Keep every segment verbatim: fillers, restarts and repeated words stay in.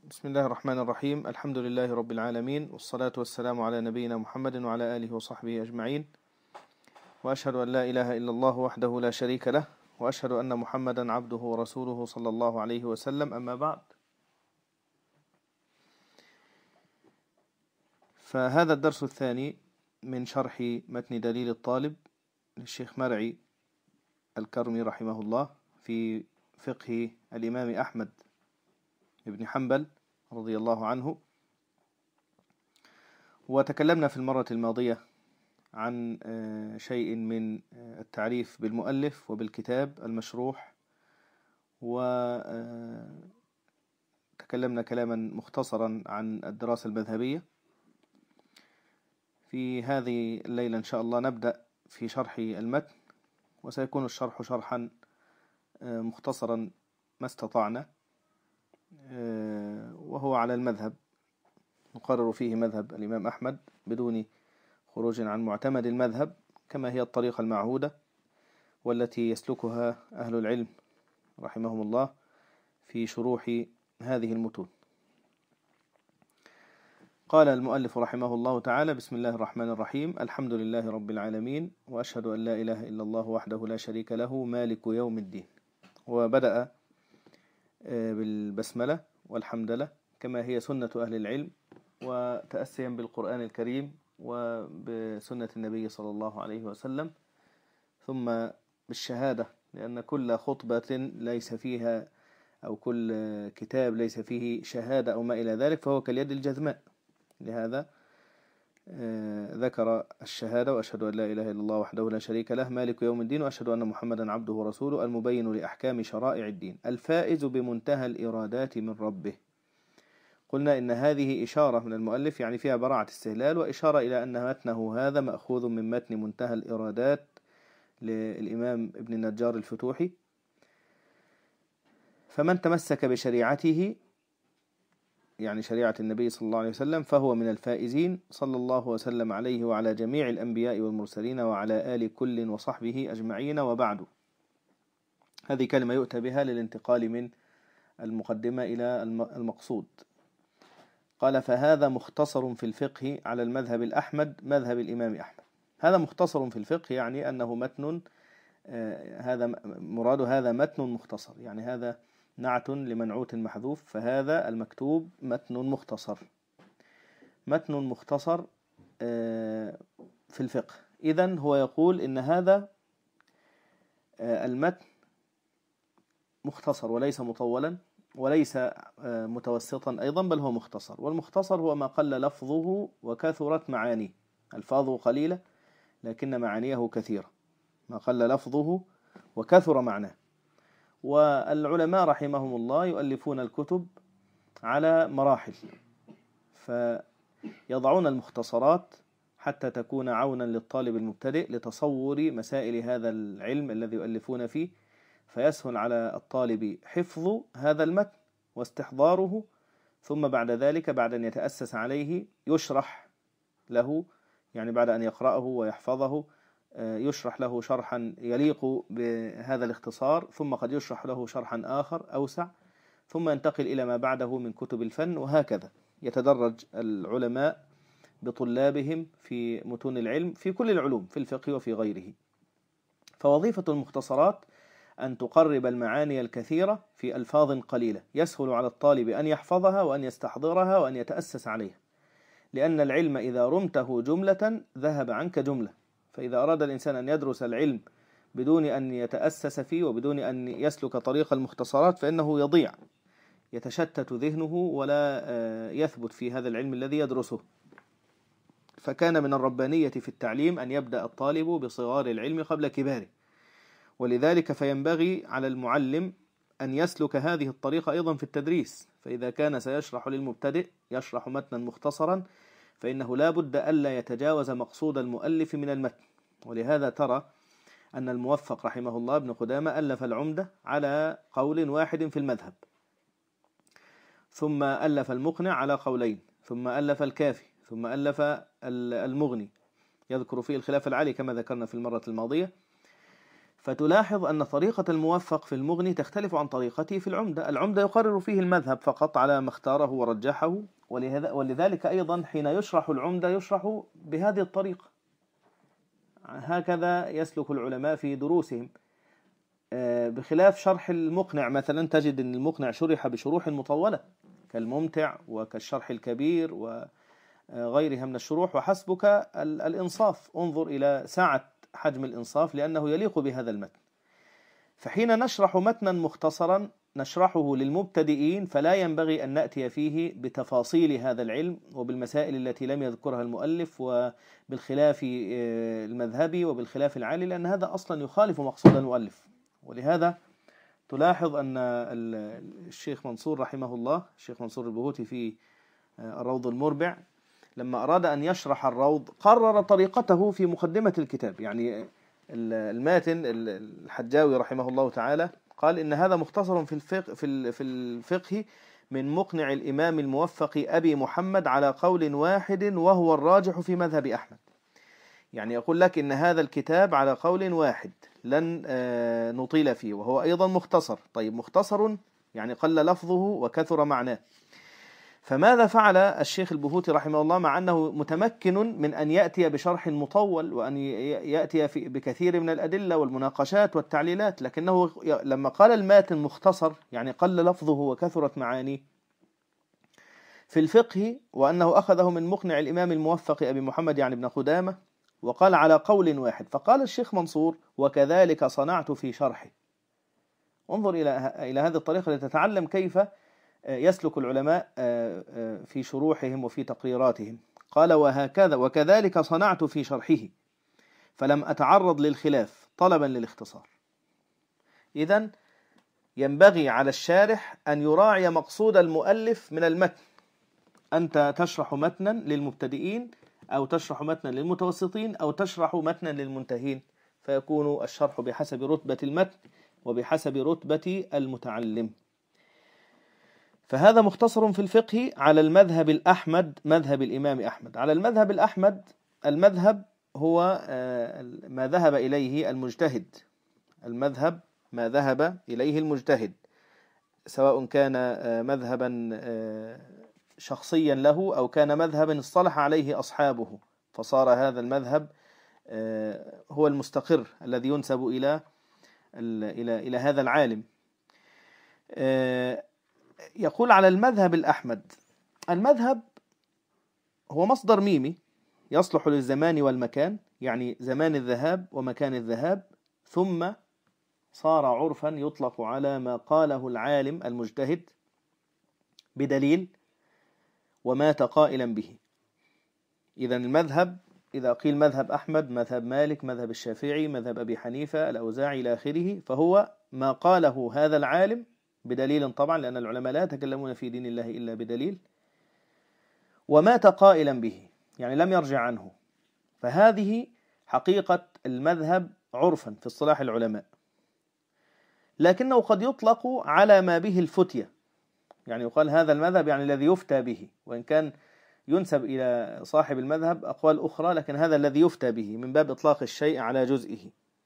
بسم الله الرحمن الرحيم. الحمد لله رب العالمين، والصلاة والسلام على نبينا محمد وعلى آله وصحبه أجمعين، وأشهد أن لا إله إلا الله وحده لا شريك له، وأشهد أن محمدا عبده ورسوله صلى الله عليه وسلم. أما بعد، فهذا الدرس الثاني من شرح متن دليل الطالب للشيخ مرعي الكرمي رحمه الله في فقه الإمام أحمد بن حنبل رضي الله عنه. وتكلمنا في المرة الماضية عن شيء من التعريف بالمؤلف وبالكتاب المشروح، وتكلمنا كلاما مختصرا عن الدراسة المذهبية. في هذه الليلة إن شاء الله نبدأ في شرح المتن، وسيكون الشرح شرحا مختصرا ما استطعنا، وهو على المذهب، نقرر فيه مذهب الإمام أحمد بدون خروج عن معتمد المذهب، كما هي الطريقة المعهودة والتي يسلكها أهل العلم رحمهم الله في شروح هذه المتون. قال المؤلف رحمه الله تعالى: بسم الله الرحمن الرحيم، الحمد لله رب العالمين، وأشهد أن لا إله إلا الله وحده لا شريك له مالك يوم الدين. وبدأ بالبسملة والحمدلة كما هي سنة أهل العلم، وتأسيا بالقرآن الكريم وبسنة النبي صلى الله عليه وسلم، ثم بالشهادة، لأن كل خطبة ليس فيها أو كل كتاب ليس فيه شهادة أو ما إلى ذلك فهو كاليد الجذماء. لهذا ذكر الشهادة: وأشهد أن لا إله إلا الله وحده لا شريك له مالك يوم الدين، وأشهد أن محمدا عبده ورسوله المبين لأحكام شرائع الدين الفائز بمنتهى الإرادات من ربه. قلنا إن هذه إشارة من المؤلف، يعني فيها براعة استهلال، وإشارة إلى أن متنه هذا مأخوذ من متن منتهى الإرادات للإمام ابن النجار الفتوحي. فمن تمسك بشريعته، يعني شريعة النبي صلى الله عليه وسلم، فهو من الفائزين. صلى الله وسلم عليه وعلى جميع الأنبياء والمرسلين وعلى آل كل وصحبه أجمعين، وبعد. هذه كلمة يؤتى بها للانتقال من المقدمة إلى المقصود. قال: فهذا مختصر في الفقه على المذهب الأحمد، مذهب الإمام أحمد. هذا مختصر في الفقه يعني أنه متن، هذا مراد هذا متن مختصر، يعني هذا نعت لمنعوت محذوف، فهذا المكتوب متن مختصر، متن مختصر في الفقه. إذن هو يقول إن هذا المتن مختصر وليس مطولا وليس متوسطا أيضا، بل هو مختصر. والمختصر هو ما قل لفظه وكثرت معانيه، ألفاظه قليلة لكن معانيه كثيرة، ما قل لفظه وكثر معناه. والعلماء رحمهم الله يؤلفون الكتب على مراحل، فيضعون المختصرات حتى تكون عونا للطالب المبتدئ لتصور مسائل هذا العلم الذي يؤلفون فيه، فيسهل على الطالب حفظ هذا المتن واستحضاره، ثم بعد ذلك بعد أن يتأسس عليه يشرح له، يعني بعد أن يقرأه ويحفظه يشرح له شرحا يليق بهذا الاختصار، ثم قد يشرح له شرحا آخر أوسع، ثم ينتقل إلى ما بعده من كتب الفن، وهكذا يتدرج العلماء بطلابهم في متون العلم في كل العلوم، في الفقه وفي غيره. فوظيفة المختصرات أن تقرب المعاني الكثيرة في ألفاظ قليلة، يسهل على الطالب أن يحفظها وأن يستحضرها وأن يتأسس عليها، لأن العلم إذا رمته جملة ذهب عنك جملة. فإذا أراد الإنسان أن يدرس العلم بدون أن يتأسس فيه وبدون أن يسلك طريق المختصرات فإنه يضيع، يتشتت ذهنه ولا يثبت في هذا العلم الذي يدرسه. فكان من الربانية في التعليم أن يبدأ الطالب بصغار العلم قبل كباره، ولذلك فينبغي على المعلم أن يسلك هذه الطريقة أيضا في التدريس. فإذا كان سيشرح للمبتدئ يشرح متنا مختصرا، فإنه لا بد ألا يتجاوز مقصود المؤلف من المتن. ولهذا ترى أن الموفق رحمه الله ابن قدامة ألف العمدة على قول واحد في المذهب، ثم ألف المقنع على قولين، ثم ألف الكافي، ثم ألف المغني يذكر فيه الخلاف العالي كما ذكرنا في المرة الماضية. فتلاحظ أن طريقة الموفق في المغني تختلف عن طريقته في العمدة. العمدة يقرر فيه المذهب فقط على ما اختاره ورجحه، ولذلك أيضا حين يشرح العمدة يشرح بهذه الطريقة، هكذا يسلك العلماء في دروسهم، بخلاف شرح المقنع. مثلا تجد أن المقنع شرح بشروح مطولة كالممتع وكالشرح الكبير وغيرها من الشروح، وحسبك الإنصاف، انظر إلى ساعة حجم الإنصاف لأنه يليق بهذا المتن. فحين نشرح متنا مختصرا نشرحه للمبتدئين فلا ينبغي أن نأتي فيه بتفاصيل هذا العلم وبالمسائل التي لم يذكرها المؤلف وبالخلاف المذهبي وبالخلاف العالي، لأن هذا أصلا يخالف مقصود المؤلف. ولهذا تلاحظ أن الشيخ منصور رحمه الله، الشيخ منصور البهوتي في الروض المربع، لما أراد أن يشرح الروض قرر طريقته في مقدمة الكتاب. يعني الماتن الحجاوي رحمه الله تعالى قال إن هذا مختصر في الفقه, في الفقه من مقنع الإمام الموفق أبي محمد على قول واحد وهو الراجح في مذهب أحمد. يعني يقول لك إن هذا الكتاب على قول واحد لن نطيل فيه، وهو أيضا مختصر. طيب مختصر يعني قل لفظه وكثر معناه. فماذا فعل الشيخ البهوتي رحمه الله مع أنه متمكن من أن يأتي بشرح مطول وأن يأتي بكثير من الأدلة والمناقشات والتعليلات، لكنه لما قال الماتن مختصر يعني قل لفظه وكثرت معانيه في الفقه، وأنه أخذه من مقنع الإمام الموفق أبي محمد يعني ابن قدامة، وقال على قول واحد. فقال الشيخ منصور وكذلك صنعت في شرحه. انظر إلى إلى هذه الطريقة لتتعلم كيف يسلك العلماء في شروحهم وفي تقريراتهم. قال وهكذا وكذلك صنعت في شرحه فلم أتعرض للخلاف طلبا للاختصار. إذن ينبغي على الشارح أن يراعي مقصود المؤلف من المتن. أنت تشرح متنا للمبتدئين أو تشرح متنا للمتوسطين أو تشرح متنا للمنتهين، فيكون الشرح بحسب رتبة المتن وبحسب رتبة المتعلم. فهذا مختصر في الفقه على المذهب الأحمد، مذهب الإمام أحمد. على المذهب الأحمد، المذهب هو ما ذهب إليه المجتهد، المذهب ما ذهب إليه المجتهد، سواء كان مذهبا شخصيا له أو كان مذهبا اصطلح عليه أصحابه، فصار هذا المذهب هو المستقر الذي ينسب إلى إلى إلى هذا العالم. يقول على المذهب الأحمد، المذهب هو مصدر ميمي يصلح للزمان والمكان، يعني زمان الذهاب ومكان الذهاب، ثم صار عرفا يطلق على ما قاله العالم المجتهد بدليل ومات قائلا به. إذن المذهب إذا قيل مذهب أحمد، مذهب مالك، مذهب الشافعي، مذهب أبي حنيفة، الأوزاعي إلى آخره، فهو ما قاله هذا العالم بدليل طبعا، لأن العلماء لا يتكلمون في دين الله إلا بدليل، ومات قائلا به يعني لم يرجع عنه. فهذه حقيقة المذهب عرفا في اصطلاح العلماء، لكنه قد يطلق على ما به الفتية، يعني يقال هذا المذهب يعني الذي يفتى به، وإن كان ينسب إلى صاحب المذهب أقوال أخرى، لكن هذا الذي يفتى به من باب إطلاق الشيء على جزئه.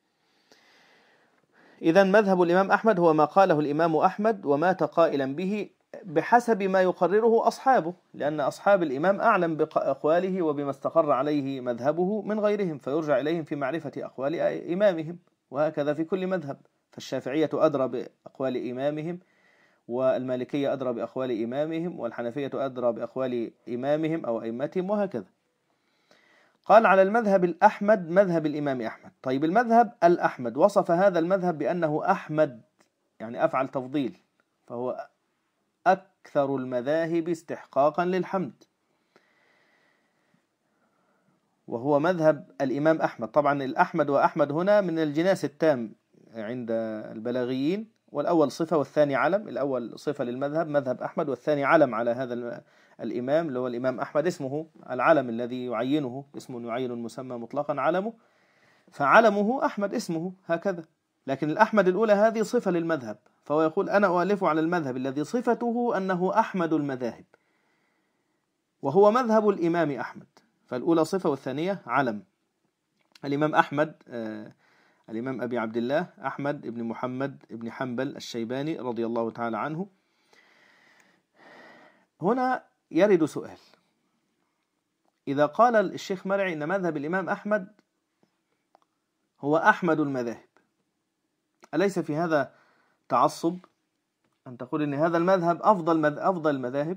إذن مذهب الإمام أحمد هو ما قاله الإمام أحمد ومات قائلا به بحسب ما يقرره أصحابه، لأن أصحاب الإمام أعلم بأقواله وبما استقر عليه مذهبه من غيرهم، فيرجع إليهم في معرفة أقوال إمامهم، وهكذا في كل مذهب. فالشافعية أدرى بأقوال إمامهم، والمالكية أدرى بأقوال إمامهم، والحنفية أدرى بأقوال إمامهم أو أئمتهم، وهكذا. قال على المذهب الأحمد، مذهب الإمام أحمد. طيب المذهب الأحمد وصف هذا المذهب بأنه أحمد، يعني أفعل تفضيل، فهو أكثر المذاهب استحقاقا للحمد، وهو مذهب الإمام أحمد. طبعا الأحمد وأحمد هنا من الجناس التام عند البلاغيين، والأول صفة والثاني علم. الأول صفة للمذهب مذهب أحمد، والثاني علم على هذا الإمام اللي هو الإمام أحمد، اسمه العلم الذي يعينه، اسم يعين المسمى مطلقا علمه، فعلمه أحمد اسمه هكذا. لكن الأحمد الأولى هذه صفة للمذهب، فهو يقول أنا أؤلف على المذهب الذي صفته أنه أحمد المذاهب، وهو مذهب الإمام أحمد. فالأولى صفة والثانية علم. الإمام أحمد الإمام أبي عبد الله أحمد بن محمد بن حنبل الشيباني رضي الله تعالى عنه. هنا يرد سؤال: إذا قال الشيخ مرعي إن مذهب الإمام أحمد هو أحمد المذاهب، أليس في هذا تعصب أن تقول إن هذا المذهب أفضل مذ... أفضل المذاهب؟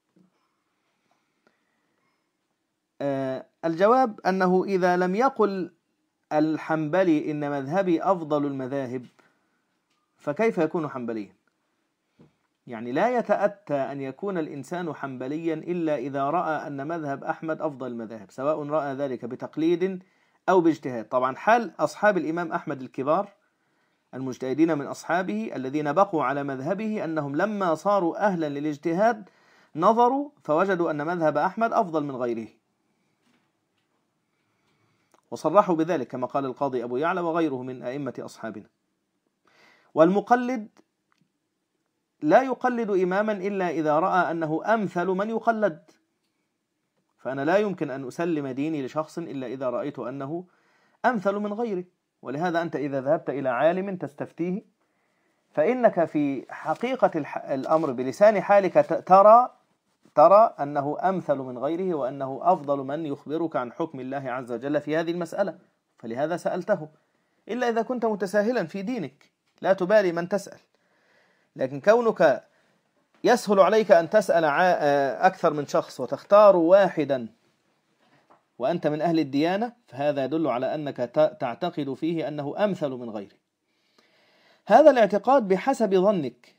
آه الجواب أنه إذا لم يقل الحنبلي إن مذهبي أفضل المذاهب فكيف يكون حنبليا؟ يعني لا يتأتى أن يكون الإنسان حنبليا إلا إذا رأى أن مذهب أحمد أفضل المذاهب، سواء رأى ذلك بتقليد أو باجتهاد. طبعا حال أصحاب الإمام أحمد الكبار المجتهدين من أصحابه الذين بقوا على مذهبه أنهم لما صاروا أهلا للاجتهاد نظروا فوجدوا أن مذهب أحمد أفضل من غيره، وصرحوا بذلك كما قال القاضي أبو يعلى وغيره من أئمة أصحابنا. والمقلد لا يقلد إماما إلا إذا رأى أنه أمثل من يقلد، فأنا لا يمكن أن أسلم ديني لشخص إلا إذا رأيت أنه أمثل من غيره. ولهذا أنت إذا ذهبت إلى عالم تستفتيه فإنك في حقيقة الأمر بلسان حالك ترى ترى أنه أمثل من غيره وأنه أفضل من يخبرك عن حكم الله عز وجل في هذه المسألة، فلهذا سألته. إلا إذا كنت متساهلا في دينك لا تبالي من تسأل، لكن كونك يسهل عليك أن تسأل أكثر من شخص وتختار واحدا وأنت من أهل الديانة، فهذا يدل على أنك تعتقد فيه أنه أمثل من غيره. هذا الاعتقاد بحسب ظنك،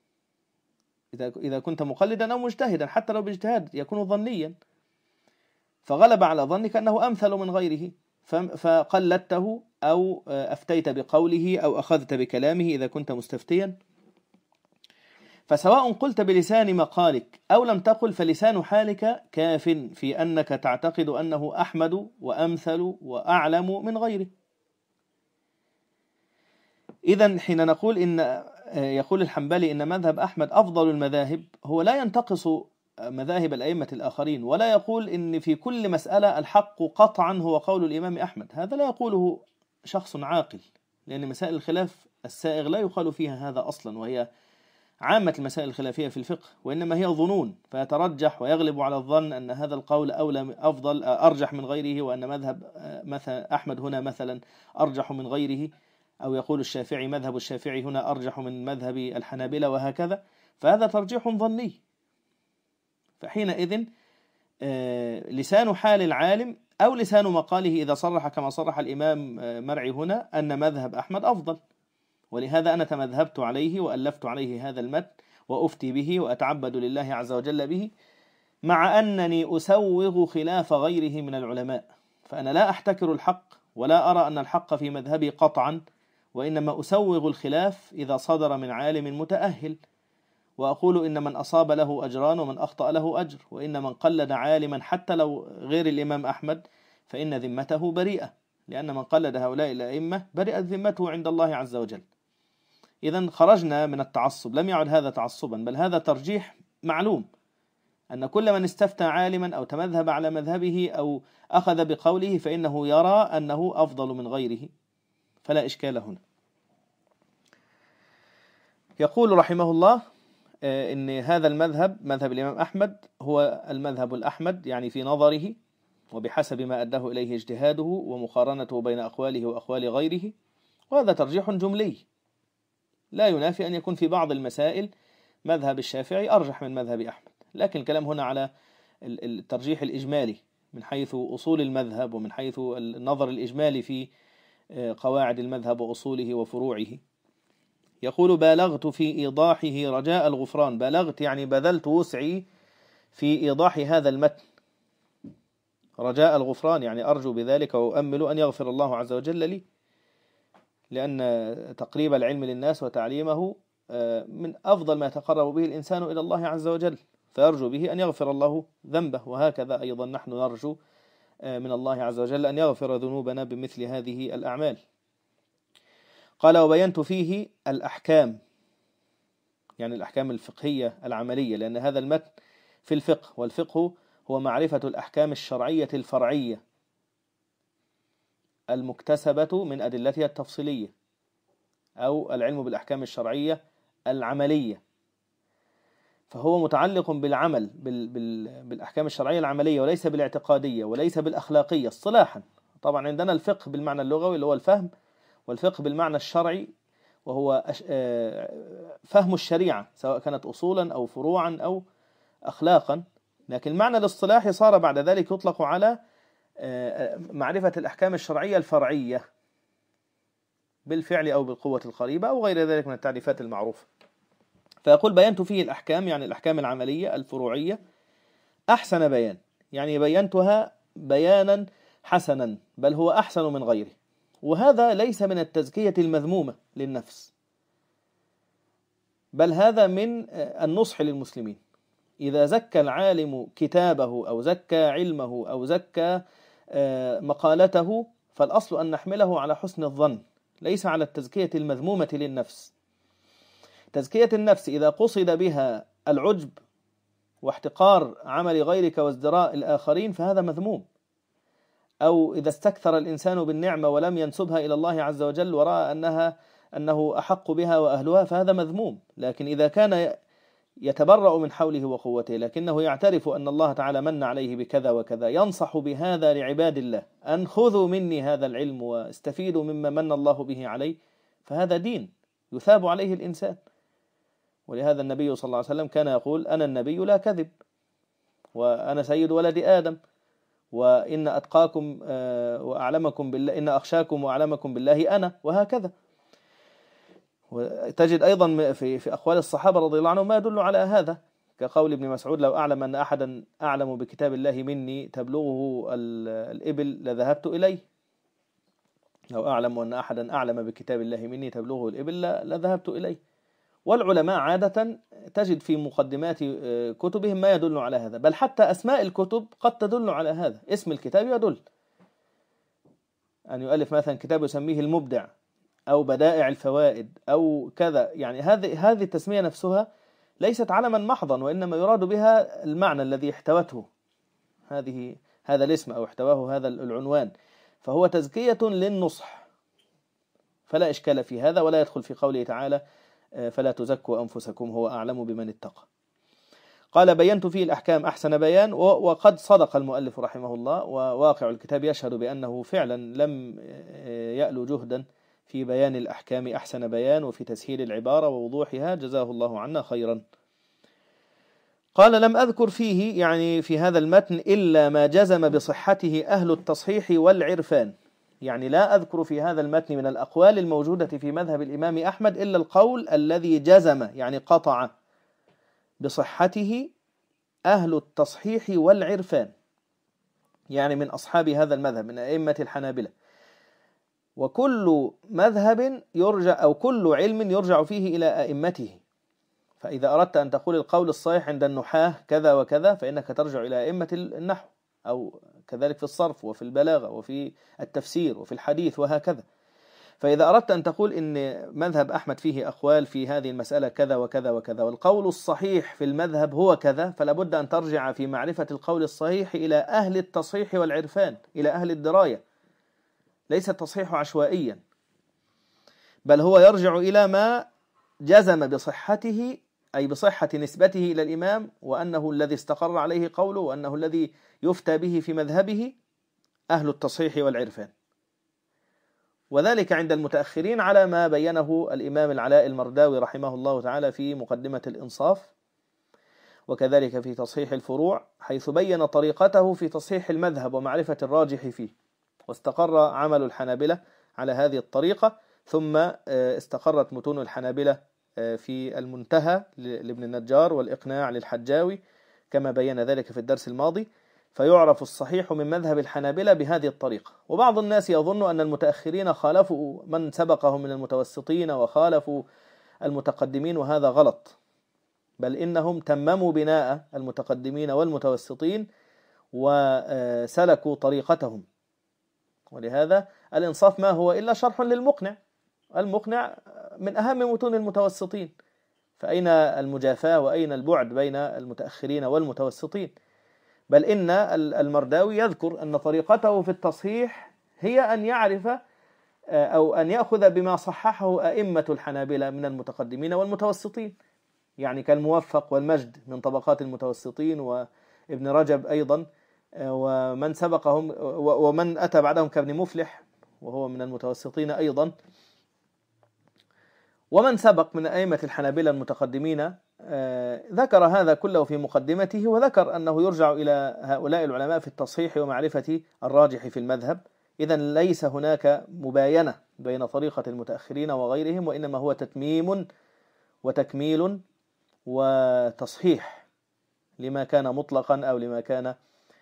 إذا كنت مقلدا أو مجتهدا حتى لو باجتهاد يكون ظنيا، فغلب على ظنك أنه أمثل من غيره فقلدته أو أفتيت بقوله أو أخذت بكلامه إذا كنت مستفتيا. فسواء قلت بلسان مقالك أو لم تقل فلسان حالك كاف في أنك تعتقد أنه أحمد وأمثل وأعلم من غيره. إذن حين نقول إن يقول الحنبلي إن مذهب أحمد أفضل المذاهب، هو لا ينتقص مذاهب الأئمة الآخرين، ولا يقول إن في كل مسألة الحق قطعا هو قول الإمام أحمد، هذا لا يقوله شخص عاقل، لأن مسائل الخلاف السائغ لا يقال فيها هذا أصلا، وهي عامة المسائل الخلافية في الفقه، وإنما هي ظنون، فيترجح ويغلب على الظن أن هذا القول أولى أفضل أرجح من غيره، وأن مذهب مثلا أحمد هنا مثلا أرجح من غيره، أو يقول الشافعي مذهب الشافعي هنا أرجح من مذهب الحنابلة وهكذا، فهذا ترجيح ظني. فحينئذ لسان حال العالم أو لسان مقاله إذا صرح كما صرح الإمام مرعي هنا أن مذهب أحمد أفضل، ولهذا أنا تمذهبت عليه وألفت عليه هذا المتن وأفتي به وأتعبد لله عز وجل به، مع أنني أسوغ خلاف غيره من العلماء، فأنا لا أحتكر الحق ولا أرى أن الحق في مذهبي قطعا، وإنما أسوغ الخلاف إذا صدر من عالم متأهل، وأقول إن من أصاب له أجران ومن أخطأ له أجر، وإن من قلد عالما حتى لو غير الإمام أحمد فإن ذمته بريئة، لأن من قلد هؤلاء الأئمة برئت ذمته عند الله عز وجل. إذن خرجنا من التعصب، لم يعد هذا تعصبا، بل هذا ترجيح معلوم، أن كل من استفتى عالما أو تمذهب على مذهبه أو أخذ بقوله فإنه يرى أنه أفضل من غيره، فلا إشكال هنا. يقول رحمه الله إن هذا المذهب مذهب الإمام أحمد هو المذهب الأحمد، يعني في نظره وبحسب ما أداه إليه اجتهاده ومقارنته بين أقواله وأقوال غيره، وهذا ترجيح جملي لا ينافي أن يكون في بعض المسائل مذهب الشافعي أرجح من مذهب أحمد، لكن الكلام هنا على الترجيح الإجمالي من حيث أصول المذهب ومن حيث النظر الإجمالي في قواعد المذهب وأصوله وفروعه. يقول: بالغت في إيضاحه رجاء الغفران. بالغت يعني بذلت وسعي في إيضاح هذا المتن، رجاء الغفران يعني أرجو بذلك وأؤمل أن يغفر الله عز وجل لي، لأن تقريب العلم للناس وتعليمه من أفضل ما يتقرب به الإنسان إلى الله عز وجل، فيرجو به أن يغفر الله ذنبه، وهكذا أيضا نحن نرجو من الله عز وجل أن يغفر ذنوبنا بمثل هذه الأعمال. قال: وبينت فيه الأحكام، يعني الأحكام الفقهية العملية، لأن هذا المتن في الفقه، والفقه هو معرفة الأحكام الشرعية الفرعية المكتسبة من أدلتها التفصيلية، أو العلم بالأحكام الشرعية العملية، فهو متعلق بالعمل بال بال بالأحكام الشرعية العملية، وليس بالاعتقادية، وليس بالأخلاقية اصطلاحا. طبعا عندنا الفقه بالمعنى اللغوي اللي هو الفهم، والفقه بالمعنى الشرعي وهو فهم الشريعة سواء كانت أصولا أو فروعا أو أخلاقا. لكن المعنى الاصطلاحي صار بعد ذلك يطلق على معرفة الأحكام الشرعية الفرعية بالفعل أو بالقوة القريبة أو غير ذلك من التعريفات المعروفة. فيقول بينت فيه الأحكام، يعني الأحكام العملية الفروعية، أحسن بيان، يعني بينتها بيانا حسنا، بل هو أحسن من غيره. وهذا ليس من التزكية المذمومة للنفس، بل هذا من النصح للمسلمين. إذا زكى العالم كتابه أو زكى علمه أو زكى مقالته، فالأصل أن نحمله على حسن الظن، ليس على التزكية المذمومة للنفس. تزكية النفس إذا قصد بها العجب واحتقار عمل غيرك وازدراء الآخرين فهذا مذموم، أو إذا استكثر الإنسان بالنعمة ولم ينسبها إلى الله عز وجل ورأى أنها أنه أحق بها وأهلها فهذا مذموم. لكن إذا كان يتبرأ من حوله وقوته لكنه يعترف أن الله تعالى من عليه بكذا وكذا، ينصح بهذا لعباد الله، أن خذوا مني هذا العلم واستفيدوا مما من الله به عليه، فهذا دين يثاب عليه الإنسان. ولهذا النبي صلى الله عليه وسلم كان يقول: أنا النبي لا كذب، وأنا سيد ولد آدم، وإن أتقاكم وأعلمكم بالله، إن أخشاكم وأعلمكم بالله أنا، وهكذا. وتجد أيضا في في أقوال الصحابة رضي الله عنهم ما يدل على هذا، كقول ابن مسعود: لو أعلم أن أحدا أعلم بكتاب الله مني تبلغه الإبل لذهبت إليه. لو أعلم أن أحدا أعلم بكتاب الله مني تبلغه الإبل لذهبت إليه. والعلماء عادة تجد في مقدمات كتبهم ما يدل على هذا، بل حتى أسماء الكتب قد تدل على هذا. اسم الكتاب يدل، أن يؤلف مثلا كتاب يسميه المبدع أو بدائع الفوائد أو كذا، يعني هذه هذه التسمية نفسها ليست علما محضا، وإنما يراد بها المعنى الذي احتوته هذه هذا الاسم أو احتواه هذا العنوان، فهو تزكية للنصح، فلا إشكال في هذا، ولا يدخل في قوله تعالى: فلا تزكوا أنفسكم هو أعلم بمن اتقى. قال: بينت فيه الأحكام أحسن بيان. وقد صدق المؤلف رحمه الله، وواقع الكتاب يشهد بأنه فعلا لم يألو جهدا في بيان الأحكام أحسن بيان، وفي تسهيل العبارة ووضوحها، جزاه الله عنا خيرا. قال: لم أذكر فيه، يعني في هذا المتن، إلا ما جزم بصحته أهل التصحيح والعرفان. يعني لا أذكر في هذا المتن من الأقوال الموجودة في مذهب الإمام أحمد إلا القول الذي جزم، يعني قطع بصحته أهل التصحيح والعرفان، يعني من أصحاب هذا المذهب من أئمة الحنابلة. وكل مذهب يرجع أو كل علم يرجع فيه إلى أئمته، فإذا أردت أن تقول القول الصحيح عند النحاة كذا وكذا فإنك ترجع إلى أئمة النحو، أو كذلك في الصرف وفي البلاغة وفي التفسير وفي الحديث وهكذا. فإذا أردت أن تقول إن مذهب أحمد فيه أقوال في هذه المسألة كذا وكذا وكذا، والقول الصحيح في المذهب هو كذا، فلا بد أن ترجع في معرفة القول الصحيح إلى أهل التصحيح والعرفان، إلى أهل الدراية. ليس التصحيح عشوائيا، بل هو يرجع إلى ما جزم بصحته، أي بصحة نسبته إلى الإمام، وأنه الذي استقر عليه قوله، وأنه الذي يفتى به في مذهبه أهل التصحيح والعرفان. وذلك عند المتأخرين على ما بينه الإمام العلاء المرداوي رحمه الله تعالى في مقدمة الإنصاف، وكذلك في تصحيح الفروع، حيث بين طريقته في تصحيح المذهب ومعرفة الراجح فيه. واستقر عمل الحنابلة على هذه الطريقة، ثم استقرت متون الحنابلة في المنتهى لابن النجار والإقناع للحجاوي كما بين ذلك في الدرس الماضي. فيعرف الصحيح من مذهب الحنابلة بهذه الطريقة. وبعض الناس يظن أن المتأخرين خالفوا من سبقهم من المتوسطين وخالفوا المتقدمين، وهذا غلط، بل إنهم تمموا بناء المتقدمين والمتوسطين وسلكوا طريقتهم. ولهذا الإنصاف ما هو إلا شرح للمقنع، المقنع من أهم متون المتوسطين، فأين المجافاة وأين البعد بين المتأخرين والمتوسطين؟ بل إن المرداوي يذكر أن طريقته في التصحيح هي أن يعرف أو أن يأخذ بما صححه أئمة الحنابلة من المتقدمين والمتوسطين، يعني كالموفق والمجد من طبقات المتوسطين، وابن رجب أيضا، ومن سبقهم ومن أتى بعدهم كابن مفلح وهو من المتوسطين أيضا، ومن سبق من أئمة الحنابلة المتقدمين. ذكر هذا كله في مقدمته، وذكر أنه يرجع إلى هؤلاء العلماء في التصحيح ومعرفة الراجح في المذهب. إذن ليس هناك مباينة بين طريقة المتأخرين وغيرهم، وإنما هو تتميم وتكميل وتصحيح لما كان مطلقا أو لما كان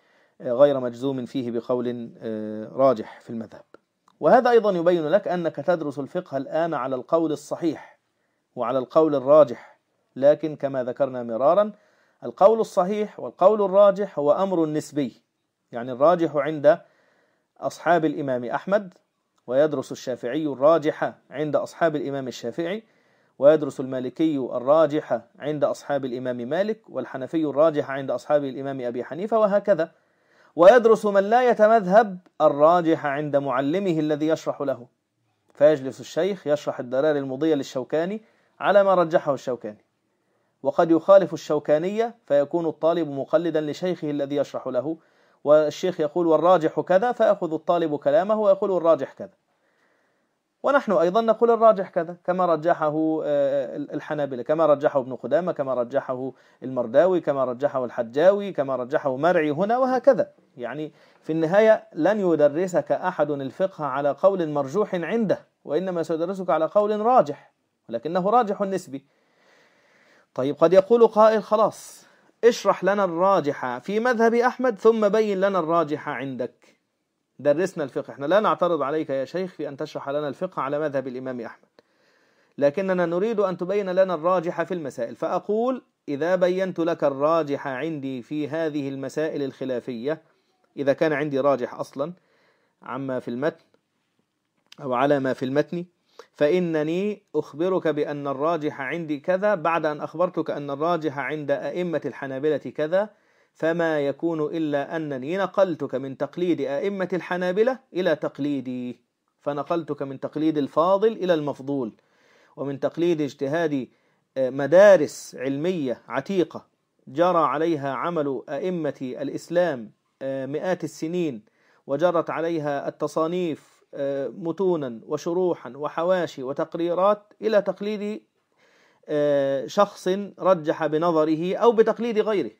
غير مجزوم فيه بقول راجح في المذهب. وهذا أيضا يبين لك أنك تدرس الفقه الآن على القول الصحيح وعلى القول الراجح، لكن كما ذكرنا مرارا القول الصحيح والقول الراجح هو أمر نسبي. يعني الراجح عند أصحاب الإمام أحمد، ويدرس الشافعي الراجح عند أصحاب الإمام الشافعي، ويدرس المالكي الراجح عند أصحاب الإمام مالك، والحنفي الراجح عند أصحاب الإمام أبي حنيفة، وهكذا. ويدرس من لا يتمذهب الراجح عند معلمه الذي يشرح له، فيجلس الشيخ يشرح الدرار المضية للشوكاني على ما رجحه الشوكاني، وقد يخالف الشوكانية فيكون الطالب مقلدا لشيخه الذي يشرح له، والشيخ يقول والراجح كذا، فيأخذ الطالب كلامه ويقول الراجح كذا. ونحن أيضا نقول الراجح كذا كما رجحه الحنابلة، كما رجحه ابن قدامة، كما رجحه المرداوي، كما رجحه الحجاوي، كما رجحه مرعي هنا، وهكذا. يعني في النهاية لن يدرسك أحد الفقه على قول مرجوح عنده، وإنما سيدرسك على قول راجح، ولكنه راجح نسبي. طيب قد يقول قائل خلاص اشرح لنا الراجح في مذهب أحمد ثم بين لنا الراجح عندك، درسنا الفقه. احنا لا نعترض عليك يا شيخ في أن تشرح لنا الفقه على مذهب الإمام أحمد، لكننا نريد أن تبين لنا الراجح في المسائل. فأقول إذا بينت لك الراجح عندي في هذه المسائل الخلافية، إذا كان عندي راجح أصلا عما في المتن أو على ما في المتن، فإنني أخبرك بأن الراجح عندي كذا بعد أن أخبرتك أن الراجح عند أئمة الحنابلة كذا، فما يكون إلا أنني نقلتك من تقليد أئمة الحنابلة إلى تقليدي، فنقلتك من تقليد الفاضل إلى المفضول، ومن تقليد اجتهاد مدارس علمية عتيقة جرى عليها عمل أئمة الإسلام مئات السنين، وجرت عليها التصانيف متونا وشروحا وحواشي وتقريرات، إلى تقليد شخص رجح بنظره أو بتقليد غيره.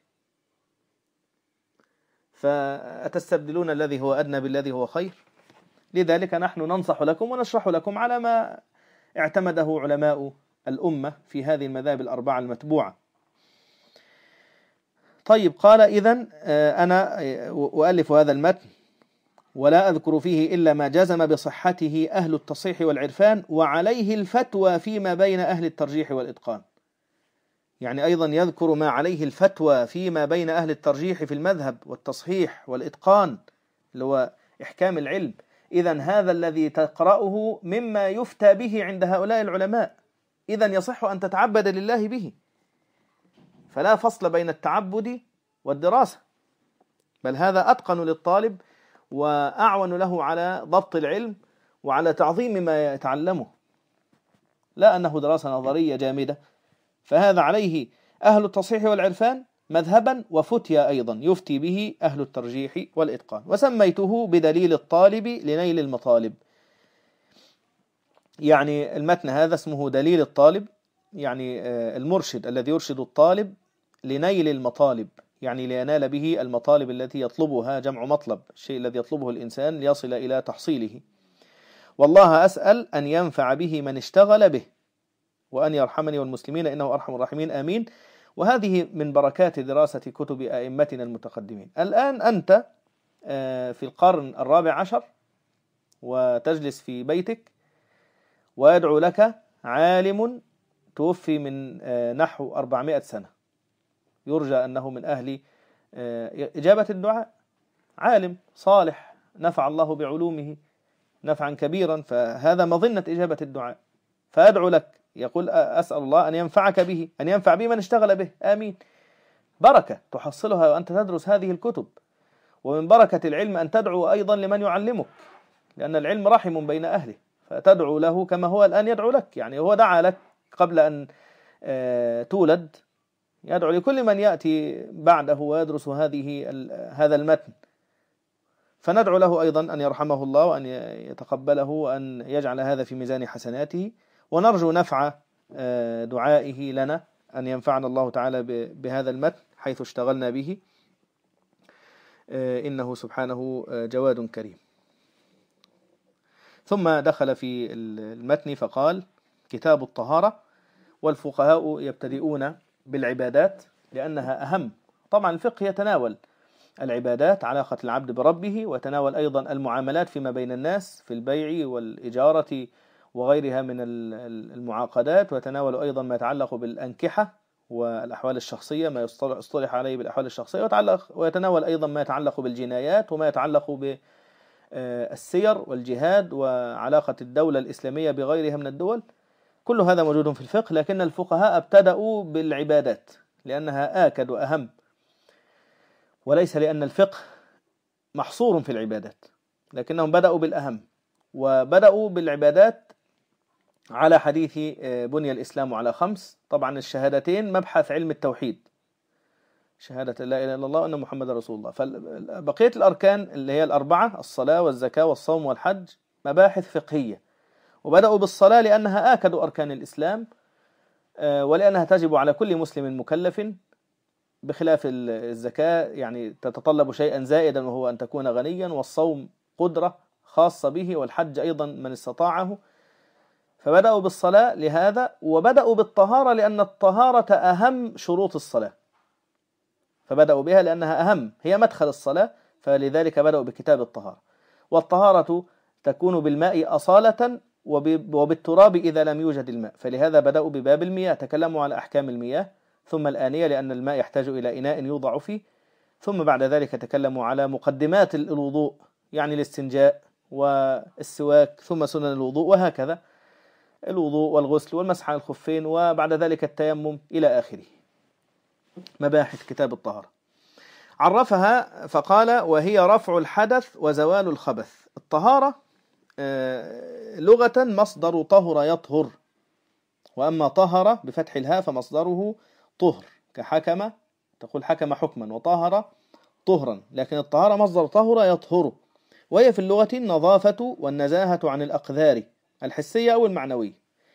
فأتستبدلون الذي هو أدنى بالذي هو خير؟ لذلك نحن ننصح لكم ونشرح لكم على ما اعتمده علماء الأمة في هذه المذاهب الأربعة المتبوعة. طيب قال إذن أنا أؤلف هذا المتن ولا أذكر فيه إلا ما جزم بصحته أهل التصحيح والعرفان، وعليه الفتوى فيما بين أهل الترجيح والإتقان. يعني أيضا يذكر ما عليه الفتوى فيما بين أهل الترجيح في المذهب والتصحيح والإتقان، اللي هو إحكام العلم. إذن هذا الذي تقرأه مما يفتى به عند هؤلاء العلماء، إذن يصح أن تتعبد لله به، فلا فصل بين التعبد والدراسة، بل هذا أتقن للطالب وأعون له على ضبط العلم وعلى تعظيم ما يتعلمه، لا أنه دراسة نظرية جامدة. فهذا عليه أهل التصحيح والعرفان مذهبا، وفتيا أيضا يفتي به أهل الترجيح والإتقان. وسميته بدليل الطالب لنيل المطالب، يعني المتن هذا اسمه دليل الطالب، يعني المرشد الذي يرشد الطالب لنيل المطالب، يعني لينال به المطالب التي يطلبها، جمع مطلب، الشيء الذي يطلبه الإنسان ليصل إلى تحصيله. والله أسأل أن ينفع به من اشتغل به، وأن يرحمني والمسلمين إنه أرحم الراحمين، آمين. وهذه من بركات دراسة كتب أئمتنا المتقدمين. الآن أنت في القرن الرابع عشر وتجلس في بيتك، ويدعو لك عالم توفي من نحو أربعمائة سنة، يرجى أنه من أهل إجابة الدعاء، عالم صالح نفع الله بعلومه نفعا كبيرا، فهذا مظنة إجابة الدعاء. فأدعو لك، يقول أسأل الله أن ينفعك به، أن ينفع به من اشتغل به، آمين. بركة تحصلها وأنت تدرس هذه الكتب، ومن بركة العلم أن تدعو أيضا لمن يعلمك، لأن العلم رحم بين أهله، فتدعو له كما هو الآن يدعو لك. يعني هو دعا لك قبل أن تولد، يدعو لكل من يأتي بعده ويدرس هذه هذا المتن، فندعو له أيضا أن يرحمه الله وأن يتقبله وأن يجعل هذا في ميزان حسناته، ونرجو نفع دعائه لنا، أن ينفعنا الله تعالى بهذا المتن حيث اشتغلنا به، إنه سبحانه جواد كريم. ثم دخل في المتن فقال: كتاب الطهارة. والفقهاء يبتدئون بالعبادات لأنها أهم. طبعا الفقه يتناول العبادات، علاقة العبد بربه، ويتناول أيضا المعاملات فيما بين الناس في البيع والإجارة وغيرها من المعاقدات، ويتناول أيضا ما يتعلق بالأنكحة والأحوال الشخصية، ما يصطلح عليه بالأحوال الشخصية، ويتناول أيضا ما يتعلق بالجنايات وما يتعلق بالسير والجهاد وعلاقة الدولة الإسلامية بغيرها من الدول. كل هذا موجود في الفقه، لكن الفقهاء ابتدأوا بالعبادات لأنها آكد وأهم، وليس لأن الفقه محصور في العبادات، لكنهم بدأوا بالأهم، وبدأوا بالعبادات على حديث بني الإسلام على خمس. طبعا الشهادتين مبحث علم التوحيد، شهادة لا إله إلا الله وأن محمد رسول الله. فبقية الأركان اللي هي الأربعة، الصلاة والزكاة والصوم والحج، مباحث فقهية. وبدأوا بالصلاة لأنها آكد أركان الإسلام، ولأنها تجب على كل مسلم مكلف، بخلاف الزكاة يعني تتطلب شيئا زائدا وهو أن تكون غنيا، والصوم قدرة خاصة به، والحج أيضا من استطاعه. فبدأوا بالصلاة لهذا، وبدأوا بالطهارة لأن الطهارة أهم شروط الصلاة، فبدأوا بها لأنها أهم، هي مدخل الصلاة، فلذلك بدأوا بكتاب الطهارة. والطهارة تكون بالماء أصالة وبالتراب إذا لم يوجد الماء، فلهذا بدأوا بباب المياه، تكلموا على أحكام المياه، ثم الآنية لأن الماء يحتاج إلى إناء يوضع فيه، ثم بعد ذلك تكلموا على مقدمات الوضوء، يعني الاستنجاء والسواك، ثم سنن الوضوء، وهكذا الوضوء والغسل والمسح على الخفين، وبعد ذلك التيمم إلى آخره، مباحث كتاب الطهارة. عرفها فقال: وهي رفع الحدث وزوال الخبث. الطهارة لغة مصدر طهر يطهر، وأما طهر بفتح الهاء فمصدره طهر، كحكم تقول حكم حكما، وطهر طهرا، لكن الطهارة مصدر طهر يطهر، وهي في اللغة النظافة والنزاهة عن الأقذار الحسية أو المعنوية.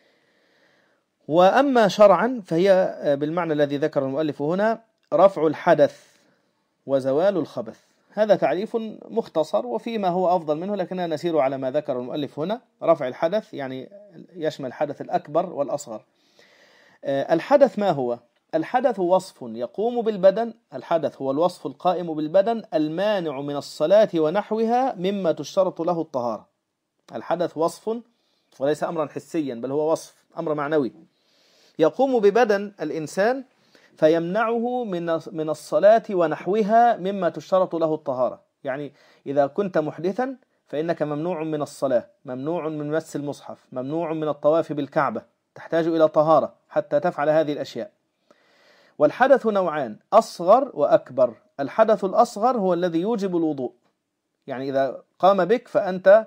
وأما شرعا فهي بالمعنى الذي ذكر المؤلف هنا: رفع الحدث وزوال الخبث. هذا تعريف مختصر وفيما هو أفضل منه، لكننا نسير على ما ذكر المؤلف هنا. رفع الحدث يعني يشمل الحدث الأكبر والأصغر. الحدث ما هو؟ الحدث وصف يقوم بالبدن، الحدث هو الوصف القائم بالبدن المانع من الصلاة ونحوها مما تشترط له الطهارة. الحدث وصف وليس أمرا حسيا، بل هو وصف، أمر معنوي يقوم ببدن الإنسان فيمنعه من من الصلاة ونحوها مما تشترط له الطهارة. يعني إذا كنت محدثا فإنك ممنوع من الصلاة، ممنوع من مس المصحف، ممنوع من الطواف بالكعبة، تحتاج إلى طهارة حتى تفعل هذه الأشياء. والحدث نوعان: أصغر وأكبر. الحدث الأصغر هو الذي يوجب الوضوء، يعني إذا قام بك فأنت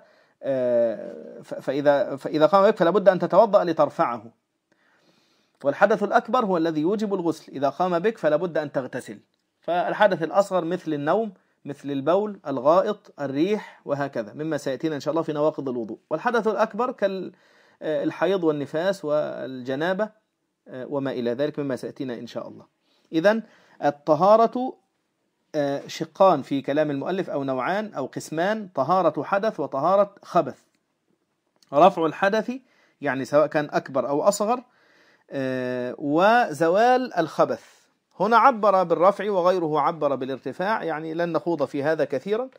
فإذا فإذا قام بك فلا بد أن تتوضأ لترفعه. والحدث الأكبر هو الذي يوجب الغسل، إذا قام بك فلا بد أن تغتسل. فالحدث الأصغر مثل النوم، مثل البول، الغائط، الريح، وهكذا، مما سيأتينا إن شاء الله في نواقض الوضوء. والحدث الأكبر كالحيض والنفاس والجنابة وما إلى ذلك مما سيأتينا إن شاء الله. إذن الطهارة شقان في كلام المؤلف، أو نوعان أو قسمان: طهارة حدث وطهارة خبث. رفع الحدث يعني سواء كان أكبر أو أصغر، وزوال الخبث. هنا عبر بالرفع وغيره عبر بالارتفاع، يعني لن نخوض في هذا كثيرا.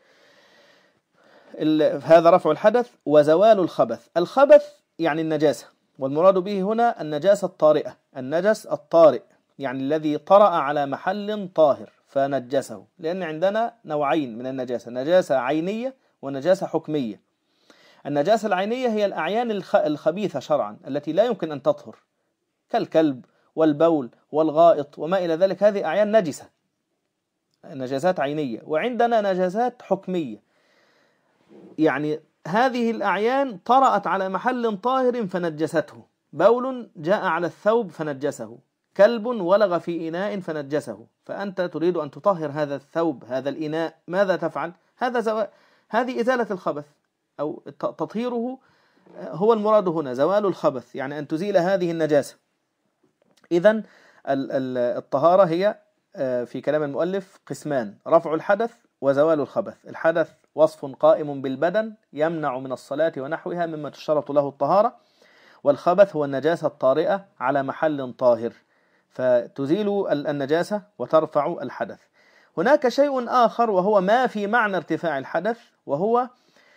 هذا رفع الحدث وزوال الخبث. الخبث يعني النجاسة، والمراد به هنا النجاسة الطارئة، النجس الطارئ يعني الذي طرأ على محل طاهر فنجسه، لأن عندنا نوعين من النجاسة: نجاسة عينية ونجاسة حكمية. النجاسة العينية هي الأعيان الخبيثة شرعا التي لا يمكن أن تطهر، كالكلب والبول والغائط وما إلى ذلك، هذه أعيان نجسة، نجاسات عينية. وعندنا نجاسات حكمية، يعني هذه الأعيان طرأت على محل طاهر فنجسته، بول جاء على الثوب فنجسه، كلب ولغ في إناء فنجسه، فأنت تريد أن تطهر هذا الثوب هذا الإناء، ماذا تفعل؟ هذا زو... هذه إزالة الخبث أو تطهيره هو المراد هنا، زوال الخبث، يعني أن تزيل هذه النجاسة. إذن الطهارة هي في كلام المؤلف قسمان: رفع الحدث وزوال الخبث. الحدث وصف قائم بالبدن يمنع من الصلاة ونحوها مما تشترط له الطهارة، والخبث هو النجاسة الطارئة على محل طاهر، فتزيل النجاسة وترفع الحدث. هناك شيء آخر وهو ما في معنى ارتفاع الحدث، وهو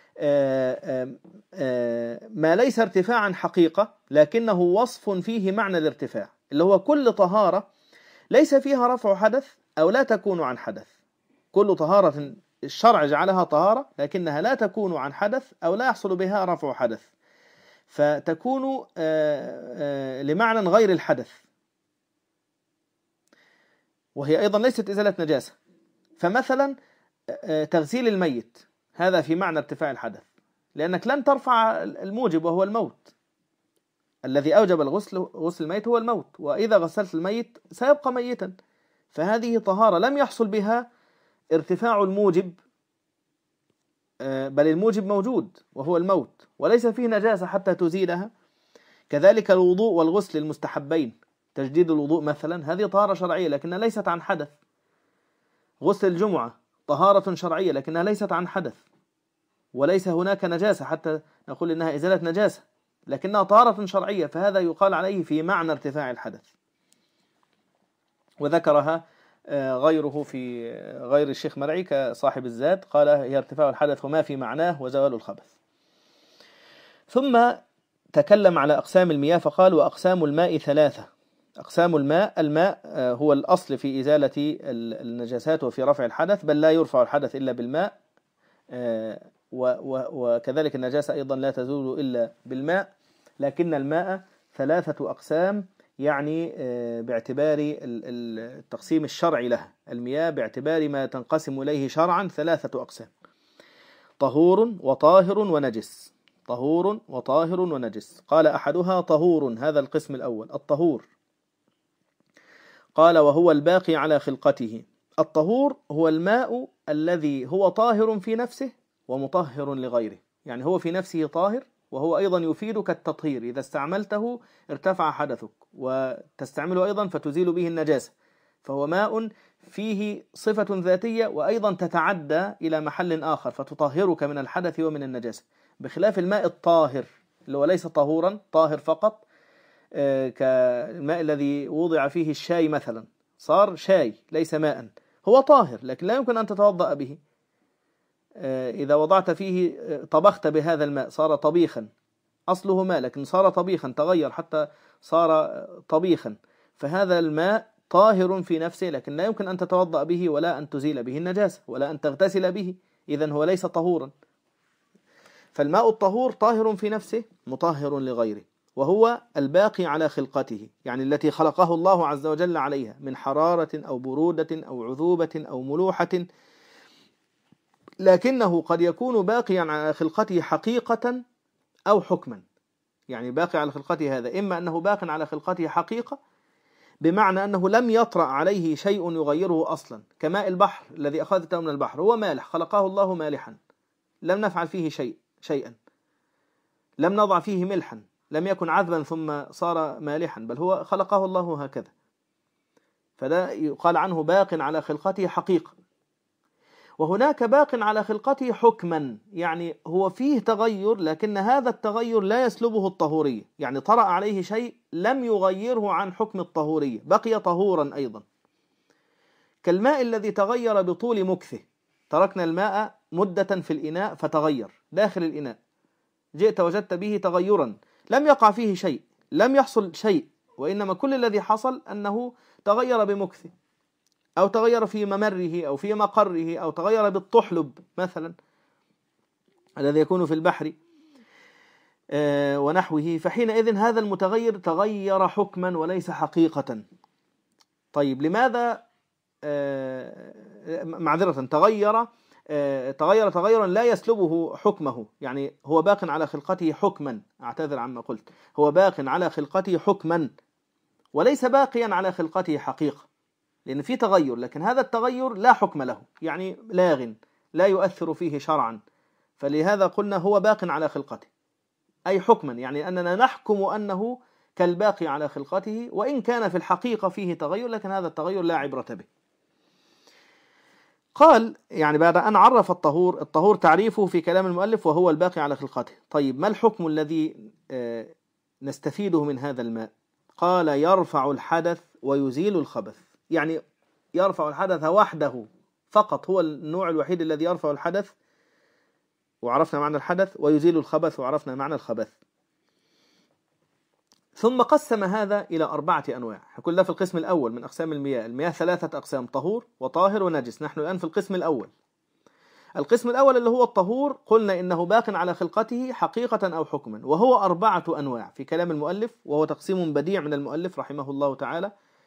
ما ليس ارتفاعا حقيقة لكنه وصف فيه معنى الارتفاع، اللي هو كل طهارة ليس فيها رفع حدث أو لا تكون عن حدث. كل طهارة الشرع جعلها طهارة لكنها لا تكون عن حدث أو لا يحصل بها رفع حدث، فتكون لمعنى غير الحدث، وهي أيضا ليست إزالة نجاسة. فمثلا تغسيل الميت هذا في معنى ارتفاع الحدث، لأنك لن ترفع الموجب وهو الموت. الذي أوجب الغسل غسل الميت هو الموت، وإذا غسلت الميت سيبقى ميتا، فهذه طهارة لم يحصل بها ارتفاع الموجب، بل الموجب موجود وهو الموت وليس فيه نجاسة حتى تزيلها. كذلك الوضوء والغسل المستحبين، تجديد الوضوء مثلا، هذه طهارة شرعية لكنها ليست عن حدث. غسل الجمعة طهارة شرعية لكنها ليست عن حدث، وليس هناك نجاسة حتى نقول إنها إزالة نجاسة، لكنها طهارة شرعية، فهذا يقال عليه في معنى ارتفاع الحدث. وذكرها غيره في غير الشيخ مرعي كصاحب الزاد، قال هي ارتفاع الحدث وما في معناه وزوال الخبث. ثم تكلم على أقسام المياه فقال: وأقسام الماء ثلاثة. أقسام الماء: الماء هو الأصل في إزالة النجاسات وفي رفع الحدث، بل لا يرفع الحدث إلا بالماء، وكذلك النجاسة أيضا لا تزول إلا بالماء. لكن الماء ثلاثة أقسام، يعني باعتبار التقسيم الشرعي لها، المياه باعتبار ما تنقسم إليه شرعا ثلاثة أقسام: طهور وطاهر ونجس. طهور وطاهر ونجس. قال: أحدها طهور، هذا القسم الأول الطهور. قال: وهو الباقي على خلقته. الطهور هو الماء الذي هو طاهر في نفسه ومطهر لغيره، يعني هو في نفسه طاهر وهو أيضا يفيدك التطهير، إذا استعملته ارتفع حدثك، وتستعمله أيضا فتزيل به النجاسة، فهو ماء فيه صفة ذاتية وأيضا تتعدى إلى محل آخر فتطهرك من الحدث ومن النجاسة، بخلاف الماء الطاهر اللي هو ليس طهورا، طاهر فقط، كالماء الذي وضع فيه الشاي مثلا، صار شاي ليس ماء، هو طاهر لكن لا يمكن أن تتوضأ به. إذا وضعت فيه طبخت بهذا الماء صار طبيخا، أصله ماء لكن صار طبيخا، تغير حتى صار طبيخا، فهذا الماء طاهر في نفسه لكن لا يمكن أن تتوضأ به ولا أن تزيل به النجاسة ولا أن تغتسل به، إذن هو ليس طهورا. فالماء الطهور طاهر في نفسه مطهر لغيره، وهو الباقي على خلقته، يعني التي خلقه الله عز وجل عليها من حرارة أو برودة أو عذوبة أو ملوحة، لكنه قد يكون باقيا على خلقته حقيقة أو حكما. يعني باقي على خلقته هذا إما أنه باق على خلقته حقيقة بمعنى أنه لم يطرأ عليه شيء يغيره أصلا، كماء البحر الذي أخذته من البحر، هو مالح، خلقه الله مالحا، لم نفعل فيه شيء شيئا، لم نضع فيه ملحا، لم يكن عذبا ثم صار مالحا، بل هو خلقه الله هكذا، فده يقال عنه باق على خلقته حقيقة. وهناك باق على خلقته حكما، يعني هو فيه تغير لكن هذا التغير لا يسلبه الطهورية، يعني طرأ عليه شيء لم يغيره عن حكم الطهورية، بقي طهورا أيضا، كالماء الذي تغير بطول مكثه، تركنا الماء مدة في الإناء فتغير داخل الإناء، جئت وجدت به تغيرا لم يقع فيه شيء، لم يحصل شيء، وإنما كل الذي حصل أنه تغير بمكثه، أو تغير في ممره أو في مقره، أو تغير بالطحلب مثلا الذي يكون في البحر ونحوه، فحينئذ هذا المتغير تغير حكما وليس حقيقة. طيب لماذا معذرة تغير تغير تغيرا لا يسلبه حكمه، يعني هو باق على خلقته حكما، أعتذر عما قلت، هو باق على خلقته حكما وليس باقيا على خلقته حقيقة، لأن في تغير لكن هذا التغير لا حكم له، يعني لاغ لا يؤثر فيه شرعا، فلهذا قلنا هو باق على خلقته أي حكما، يعني أننا نحكم أنه كالباقي على خلقته وإن كان في الحقيقة فيه تغير، لكن هذا التغير لا عبرة به. قال يعني بعد أن عرف الطهور، الطهور تعريفه في كلام المؤلف وهو الباقي على خلقته. طيب ما الحكم الذي نستفيده من هذا الماء؟ قال يرفع الحدث ويزيل الخبث، يعني يرفع الحدث وحده فقط، هو النوع الوحيد الذي يرفع الحدث وعرفنا معنى الحدث، ويزيل الخبث وعرفنا معنى الخبث. ثم قسم هذا إلى أربعة أنواع، كل ده في القسم الأول من أقسام المياه. المياه ثلاثة أقسام: طهور وطاهر ونجس. نحن الآن في القسم الأول. القسم الأول اللي هو الطهور قلنا إنه باق على خلقته حقيقة أو حكما، وهو أربعة أنواع في كلام المؤلف، وهو تقسيم بديع من المؤلف رحمه الله تعالى،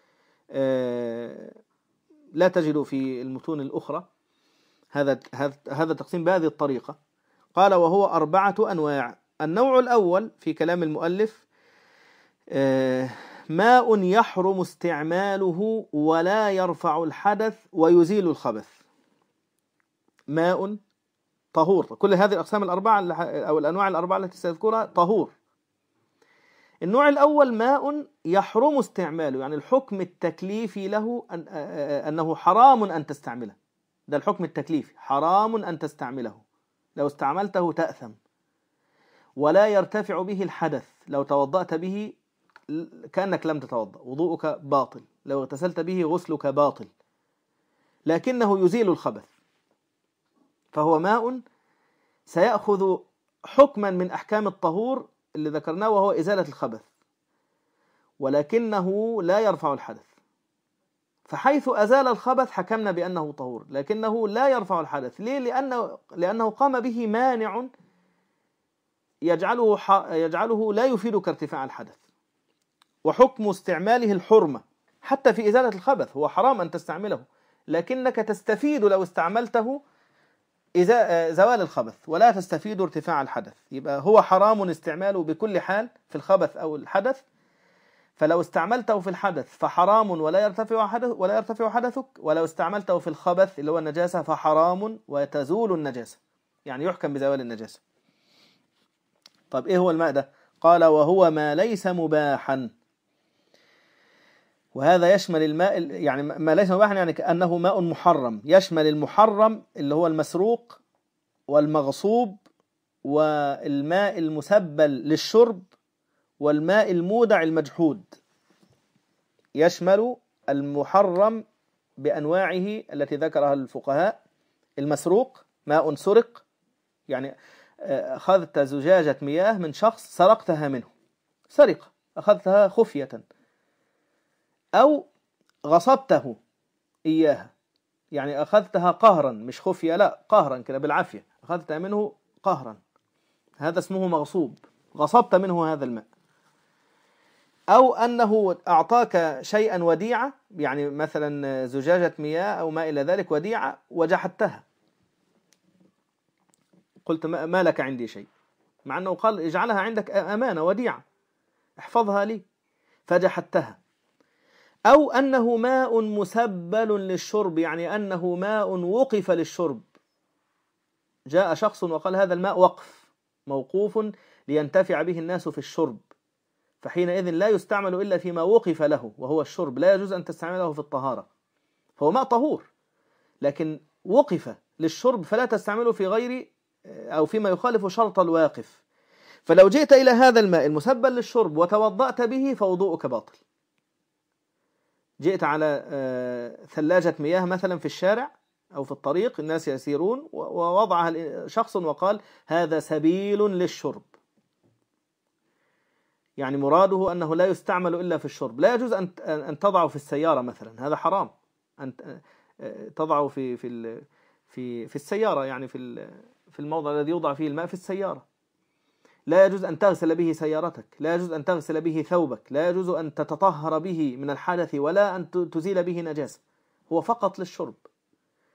لا تجد في المتون الأخرى هذا هذا التقسيم بهذه الطريقة. قال وهو أربعة أنواع. النوع الأول في كلام المؤلف ماء يحرم استعماله ولا يرفع الحدث ويزيل الخبث. ماء طهور، كل هذه الأقسام الأربعة أو الأنواع الأربعة التي سأذكرها طهور. النوع الأول ماء يحرم استعماله، يعني الحكم التكليفي له أن أنه حرام أن تستعمله، ده الحكم التكليفي، حرام أن تستعمله، لو استعملته تأثم، ولا يرتفع به الحدث، لو توضأت به كأنك لم تتوضأ، وضوءك باطل، لو اغتسلت به غسلك باطل، لكنه يزيل الخبث، فهو ماء سيأخذ حكما من أحكام الطهور اللي ذكرناه وهو إزالة الخبث، ولكنه لا يرفع الحدث، فحيث أزال الخبث حكمنا بأنه طهور، لكنه لا يرفع الحدث. ليه؟ لأنه, لأنه قام به مانع يجعله, يجعله لا يفيدك ارتفاع الحدث، وحكم استعماله الحرمة، حتى في إزالة الخبث هو حرام أن تستعمله، لكنك تستفيد لو استعملته زوال الخبث ولا تستفيد ارتفاع الحدث، يبقى هو حرام استعماله بكل حال في الخبث أو الحدث، فلو استعملته في الحدث فحرام ولا يرتفع حدث ولا يرتفع حدثك، ولو استعملته في الخبث اللي هو النجاسة فحرام وتزول النجاسة، يعني يحكم بزوال النجاسة. طب إيه هو الماء ده؟ قال وهو ما ليس مباحا، وهذا يشمل الماء، يعني ما ليس مباحا يعني كأنه ماء محرم، يشمل المحرم اللي هو المسروق والمغصوب والماء المسبل للشرب والماء المودع المجحود، يشمل المحرم بأنواعه التي ذكرها الفقهاء. المسروق ماء سرق، يعني أخذت زجاجة مياه من شخص سرقتها منه، سرقة أخذتها خفية، أو غصبته إياها، يعني أخذتها قهرا، مش خفية، لا قهرا كده بالعافية، أخذتها منه قهرا، هذا اسمه مغصوب، غصبت منه هذا الماء. أو أنه أعطاك شيئا وديعة، يعني مثلا زجاجة مياه أو ما إلى ذلك وديعة وجحدتها، قلت ما لك عندي شيء، مع أنه قال اجعلها عندك أمانة وديعة احفظها لي، فجحدتها. أو أنه ماء مسبل للشرب، يعني أنه ماء وقف للشرب، جاء شخص وقال هذا الماء وقف موقوف لينتفع به الناس في الشرب، فحينئذ لا يستعمل إلا فيما وقف له وهو الشرب، لا يجوز أن تستعمله في الطهارة، فهو ماء طهور لكن وقف للشرب فلا تستعمله في غير أو فيما يخالف شرط الواقف. فلو جئت إلى هذا الماء المسبل للشرب وتوضأت به فوضوءك باطل. جئت على ثلاجة مياه مثلا في الشارع أو في الطريق، الناس يسيرون، ووضعها شخص وقال هذا سبيل للشرب، يعني مراده أنه لا يستعمل إلا في الشرب، لا يجوز أن أن تضعه في السيارة مثلا، هذا حرام أن تضعه في في في في السيارة، يعني في في الموضع الذي يوضع فيه الماء في السيارة. لا يجوز أن تغسل به سيارتك، لا يجوز أن تغسل به ثوبك، لا يجوز أن تتطهر به من الحدث ولا أن تزيل به نجاسة، هو فقط للشرب.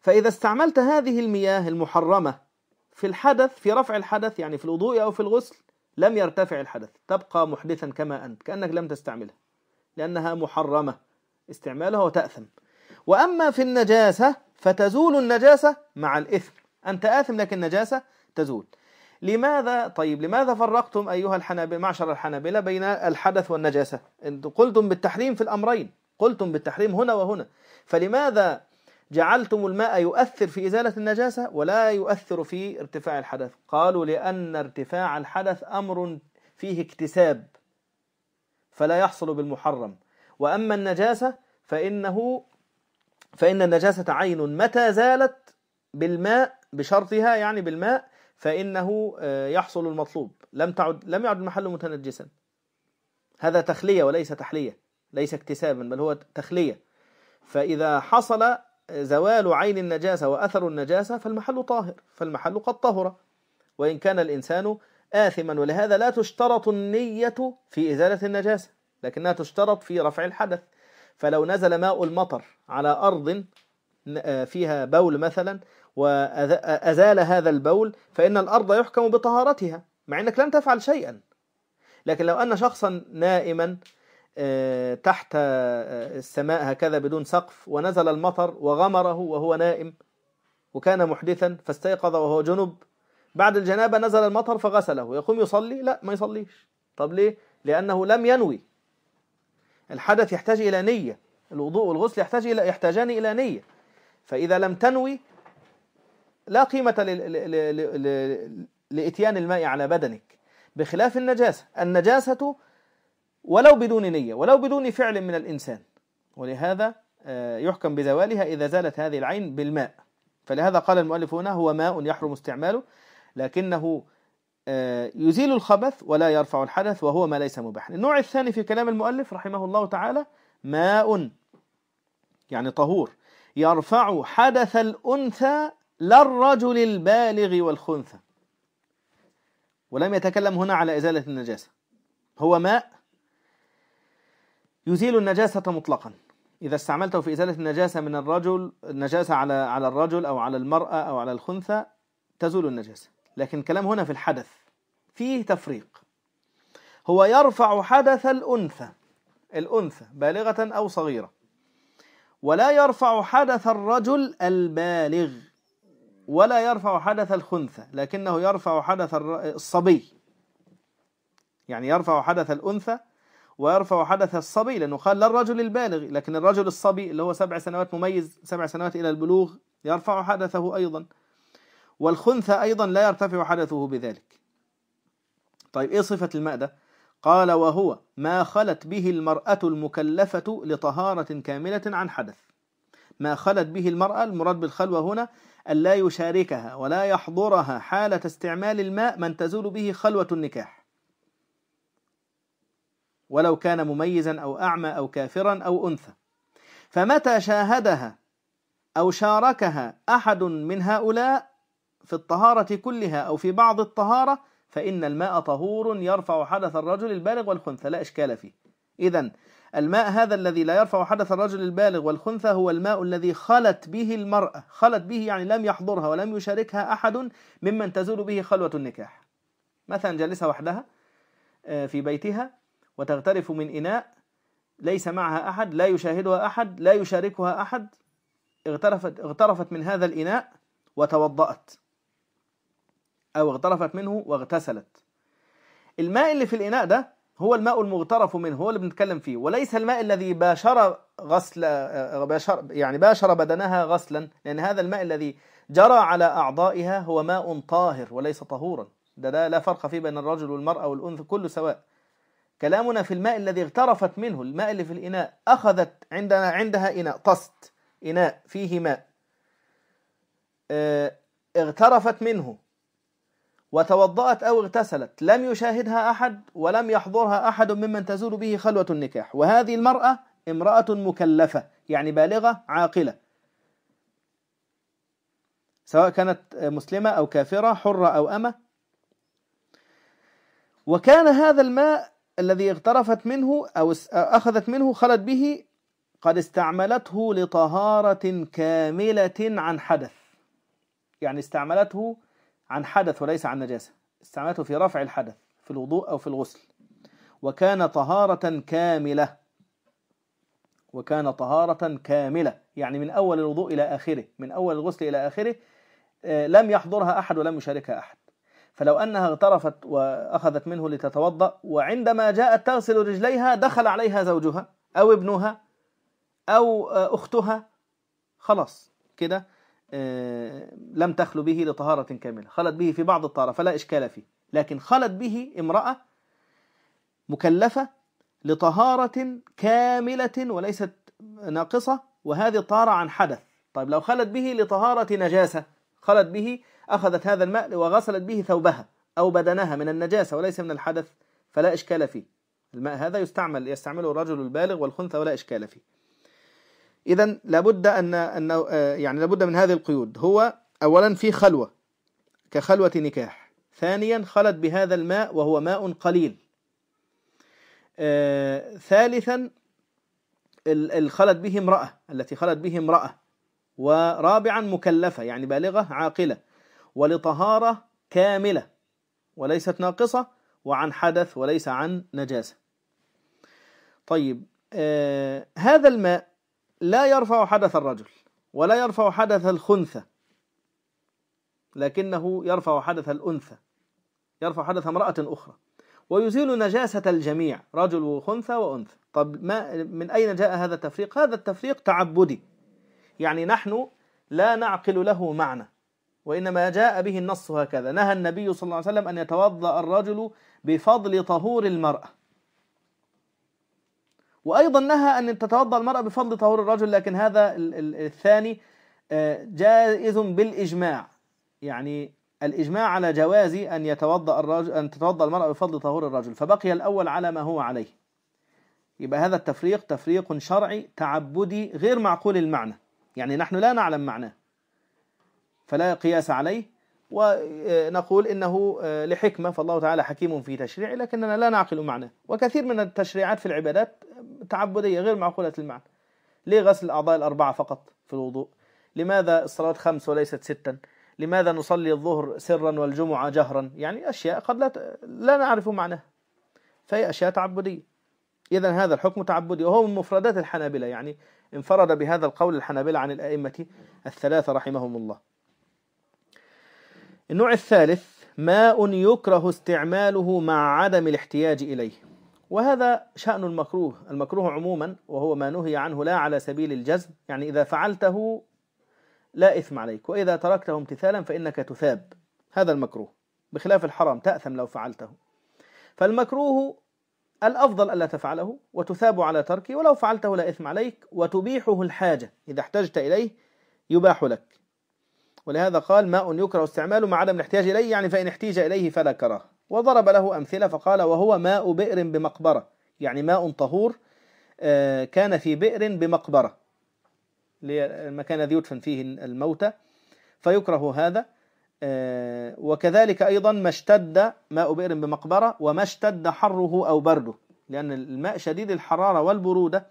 فإذا استعملت هذه المياه المحرمة في الحدث، في رفع الحدث يعني في الوضوء أو في الغسل، لم يرتفع الحدث، تبقى محدثا كما أنت، كأنك لم تستعملها، لأنها محرمة استعمالها وتأثم. وأما في النجاسة فتزول النجاسة مع الإثم، أنت آثم لكن النجاسة تزول. لماذا؟ طيب لماذا فرقتم أيها الحنابلة معشر الحنابلة بين الحدث والنجاسة؟ أنتم قلتم بالتحريم في الأمرين، قلتم بالتحريم هنا وهنا، فلماذا جعلتم الماء يؤثر في إزالة النجاسة ولا يؤثر في ارتفاع الحدث؟ قالوا لأن ارتفاع الحدث أمر فيه اكتساب فلا يحصل بالمحرم، وأما النجاسة فإنه فإن النجاسة عين متى زالت بالماء بشرطها يعني بالماء فإنه يحصل المطلوب، لم تعد لم يعد المحل متنجسا. هذا تخلية وليس تحلية، ليس اكتسابا بل هو تخلية. فإذا حصل زوال عين النجاسة وأثر النجاسة فالمحل طاهر، فالمحل قد طهر وإن كان الإنسان آثما. ولهذا لا تشترط النية في إزالة النجاسة، لكنها تشترط في رفع الحدث. فلو نزل ماء المطر على أرض فيها بول مثلا وأزال هذا البول فإن الأرض يحكم بطهارتها مع أنك لم تفعل شيئا. لكن لو أن شخصا نائما تحت السماء هكذا بدون سقف ونزل المطر وغمره وهو نائم وكان محدثا فاستيقظ وهو جنب، بعد الجنابة نزل المطر فغسله، يقوم يصلي؟ لا، ما يصليش. طب ليه؟ لأنه لم ينوي. الحدث يحتاج إلى نية، الوضوء والغسل يحتاج إلى يحتاجان إلى نية، فإذا لم تنوي لا قيمة لإتيان الماء على بدنك، بخلاف النجاسة. النجاسة ولو بدون نية ولو بدون فعل من الإنسان، ولهذا يحكم بزوالها إذا زالت هذه العين بالماء. فلهذا قال المؤلف هنا هو ماء يحرم استعماله لكنه يزيل الخبث ولا يرفع الحدث وهو ما ليس مباحا. النوع الثاني في كلام المؤلف رحمه الله تعالى ماء يعني طهور يرفع حدث الأنثى لا الرجل البالغ والخنثى، ولم يتكلم هنا على إزالة النجاسة. هو ماء يزيل النجاسة مطلقا، إذا استعملته في إزالة النجاسة من الرجل، النجاسة على على الرجل أو على المرأة أو على الخنثى تزول النجاسة. لكن كلام هنا في الحدث فيه تفريق. هو يرفع حدث الأنثى، الأنثى بالغة أو صغيرة، ولا يرفع حدث الرجل البالغ ولا يرفع حدث الخنثى، لكنه يرفع حدث الصبي. يعني يرفع حدث الأنثى ويرفع حدث الصبي، لأنه قال لا الرجل البالغ، لكن الرجل الصبي اللي هو سبع سنوات مميز، سبع سنوات إلى البلوغ، يرفع حدثه أيضا. والخنثى أيضا لا يرتفع حدثه بذلك. طيب إيه صفة الماء ده؟ قال وهو ما خلت به المرأة المكلفة لطهارة كاملة عن حدث. ما خلت به المرأة، المراد بالخلوة هنا أن لا يشاركها ولا يحضرها حالة استعمال الماء من تزول به خلوة النكاح، ولو كان مميزا أو أعمى أو كافرا أو أنثى. فمتى شاهدها أو شاركها أحد من هؤلاء في الطهارة كلها أو في بعض الطهارة فإن الماء طهور يرفع حدث الرجل البالغ والخنثى لا إشكال فيه. إذن الماء هذا الذي لا يرفع حدث الرجل البالغ والخنثى هو الماء الذي خلت به المرأة، خلت به يعني لم يحضرها ولم يشاركها أحد ممن تزول به خلوة النكاح. مثلا جالسة وحدها في بيتها وتغترف من إناء ليس معها أحد، لا يشاهدها أحد، لا يشاركها أحد، اغترفت, اغترفت من هذا الإناء وتوضأت أو اغترفت منه واغتسلت. الماء اللي في الإناء ده هو الماء المغترف منه، هو اللي بنتكلم فيه، وليس الماء الذي باشر غسل باشر يعني باشر بدنها غسلا، لأن هذا الماء الذي جرى على أعضائها هو ماء طاهر وليس طهورا. ده, ده لا فرق فيه بين الرجل والمرأة والأنثى، كله سواء. كلامنا في الماء الذي اغترفت منه، الماء اللي في الإناء، أخذت عندنا عندها إناء طست، إناء فيه ماء، اه اغترفت منه وتوضأت أو اغتسلت، لم يشاهدها أحد ولم يحضرها أحد ممن تزول به خلوة النكاح، وهذه المرأة امرأة مكلفة يعني بالغة عاقلة، سواء كانت مسلمة أو كافرة، حرة أو أمة. وكان هذا الماء الذي اغترفت منه أو أخذت منه خلت به قد استعملته لطهارة كاملة عن حدث، يعني استعملته عن حدث وليس عن نجاسة، استعملته في رفع الحدث في الوضوء أو في الغسل، وكان طهارة كاملة، وكان طهارة كاملة يعني من أول الوضوء إلى آخره، من أول الغسل إلى آخره لم يحضرها أحد ولم يشاركها أحد. فلو أنها اغترفت وأخذت منه لتتوضأ، وعندما جاءت تغسل رجليها دخل عليها زوجها أو ابنها أو أختها، خلاص كده لم تخل به لطهارة كاملة، خلت به في بعض الطهارة فلا إشكال فيه. لكن خلت به امرأة مكلفة لطهارة كاملة وليست ناقصة، وهذه طهارة عن حدث. طيب لو خلت به لطهارة نجاسة، خلت به أخذت هذا الماء وغسلت به ثوبها أو بدنها من النجاسة وليس من الحدث، فلا إشكال فيه. الماء هذا يستعمل يستعمله الرجل البالغ والخنثى ولا إشكال فيه. إذن لابد أن أنه يعني لابد من هذه القيود. هو أولا في خلوة كخلوة نكاح، ثانيا خلت بهذا الماء وهو ماء قليل، آه، ثالثا الخلت به امرأة التي خلت به امرأة، ورابعا مكلفة يعني بالغة عاقلة، ولطهارة كاملة وليست ناقصة، وعن حدث وليس عن نجاسة. طيب آه هذا الماء لا يرفع حدث الرجل ولا يرفع حدث الخنثى، لكنه يرفع حدث الأنثى، يرفع حدث امرأة أخرى، ويزيل نجاسة الجميع رجل وخنثى وأنثى. طب ما من أين جاء هذا التفريق؟ هذا التفريق تعبدي، يعني نحن لا نعقل له معنى، وإنما جاء به النص هكذا. نهى النبي صلى الله عليه وسلم أن يتوضأ الرجل بفضل طهور المرأة، وأيضا نهى أن تتوضأ المرأة بفضل طهور الرجل، لكن هذا الثاني جائز بالإجماع، يعني الإجماع على جواز أن يتوضأ الرجل أن تتوضأ المرأة بفضل طهور الرجل، فبقي الأول على ما هو عليه. يبقى هذا التفريق تفريق شرعي تعبدي غير معقول المعنى، يعني نحن لا نعلم معناه فلا قياس عليه، ونقول إنه لحكمة، فالله تعالى حكيم في تشريعه، لكننا لا نعقل معناه. وكثير من التشريعات في العبادات تعبدية غير معقولة المعنى. ليه غسل الأعضاء الأربعة فقط في الوضوء؟ لماذا الصلوات خمس وليست ستا؟ لماذا نصلي الظهر سرا والجمعة جهرا؟ يعني أشياء قد لا, لا نعرف معناها، فهي أشياء تعبدية. إذن هذا الحكم تعبدي، وهو من مفردات الحنابلة، يعني انفرد بهذا القول الحنابلة عن الأئمة الثلاثة رحمهم الله. النوع الثالث ماء يكره استعماله مع عدم الاحتياج إليه، وهذا شأن المكروه. المكروه عموما وهو ما نهي عنه لا على سبيل الجزم، يعني إذا فعلته لا إثم عليك، وإذا تركته امتثالا فإنك تثاب، هذا المكروه، بخلاف الحرام تأثم لو فعلته. فالمكروه الأفضل ألا تفعله وتثاب على تركه، ولو فعلته لا إثم عليك، وتبيحه الحاجة، إذا احتجت إليه يباح لك. ولهذا قال ماء يكره استعماله مع عدم الاحتياج إليه، يعني فإن احتيج إليه فلا كراهة. وضرب له أمثلة فقال وهو ماء بئر بمقبرة، يعني ماء طهور كان في بئر بمقبرة، المكان الذي يدفن فيه الموتى، فيكره هذا. وكذلك أيضا ما اشتد ماء بئر بمقبرة وما اشتد حره أو برده، لأن الماء شديد الحرارة والبرودة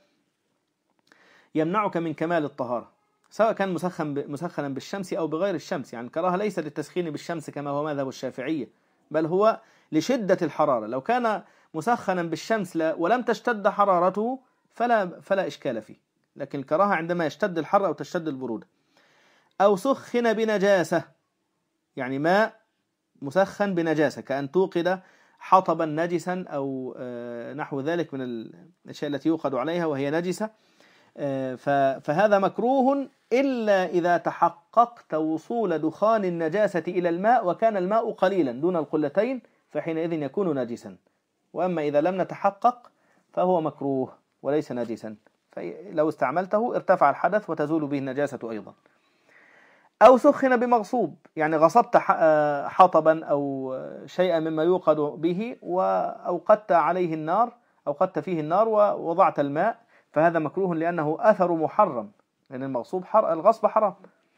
يمنعك من كمال الطهارة، سواء كان مسخن مسخنا بالشمس أو بغير الشمس. يعني الكراهة ليس للتسخين بالشمس كما هو مذهب الشافعية، بل هو لشدة الحرارة. لو كان مسخنا بالشمس ولم تشتد حرارته فلا فلا إشكال فيه، لكن الكراهة عندما يشتد الحر أو تشتد البرودة. أو سخن بنجاسة، يعني ماء مسخن بنجاسة، كأن توقد حطبا نجسا أو نحو ذلك من الأشياء التي يوقد عليها وهي نجسة، فهذا مكروه إلا إذا تحققت وصول دخان النجاسة إلى الماء وكان الماء قليلا دون القلتين، فحينئذ يكون نجسا. وأما إذا لم نتحقق فهو مكروه وليس نجسا، فلو استعملته ارتفع الحدث وتزول به النجاسة أيضا. أو سخن بمغصوب، يعني غصبت حطبا أو شيئا مما يوقد به وأوقدت عليه النار، أوقدت فيه النار ووضعت الماء، فهذا مكروه لأنه أثر محرم، لأن المغصوب حر... الغصب حرام.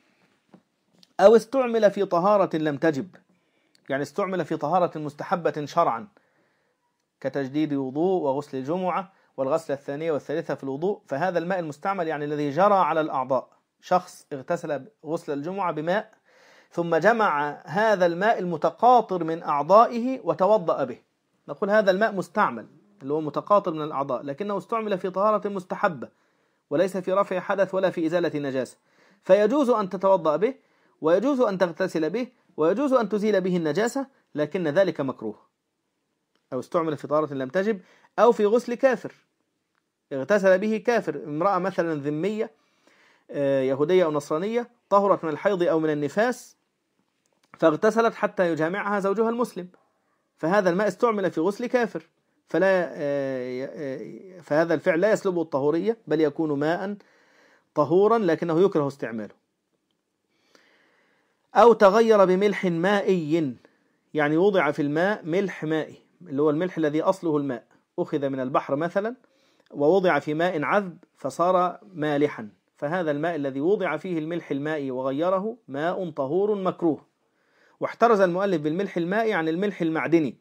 أو استعمل في طهارة لم تجب، يعني استعمل في طهارة مستحبة شرعا كتجديد وضوء وغسل الجمعة والغسلة الثانية والثالثة في الوضوء. فهذا الماء المستعمل يعني الذي جرى على الأعضاء، شخص اغتسل غسل الجمعة بماء ثم جمع هذا الماء المتقاطر من أعضائه وتوضأ به، نقول هذا الماء مستعمل اللي هو متقاطر من الأعضاء، لكنه استعمل في طهارة مستحبة وليس في رفع حدث ولا في إزالة نجاسة، فيجوز أن تتوضأ به ويجوز أن تغتسل به ويجوز أن تزيل به النجاسة، لكن ذلك مكروه. أو استعمل في طهارة لم تجب، أو في غسل كافر اغتسل به كافر، امرأة مثلا ذمية يهودية أو نصرانية طهرت من الحيض أو من النفاس فاغتسلت حتى يجامعها زوجها المسلم، فهذا الماء استعمل في غسل كافر، فلا فهذا الفعل لا يسلبه الطهورية بل يكون ماء طهورا لكنه يكره استعماله. أو تغير بملح مائي، يعني وضع في الماء ملح مائي اللي هو الملح الذي أصله الماء، أخذ من البحر مثلا ووضع في ماء عذب فصار مالحا، فهذا الماء الذي وضع فيه الملح المائي وغيره ماء طهور مكروه. واحترز المؤلف بالملح المائي عن الملح المعدني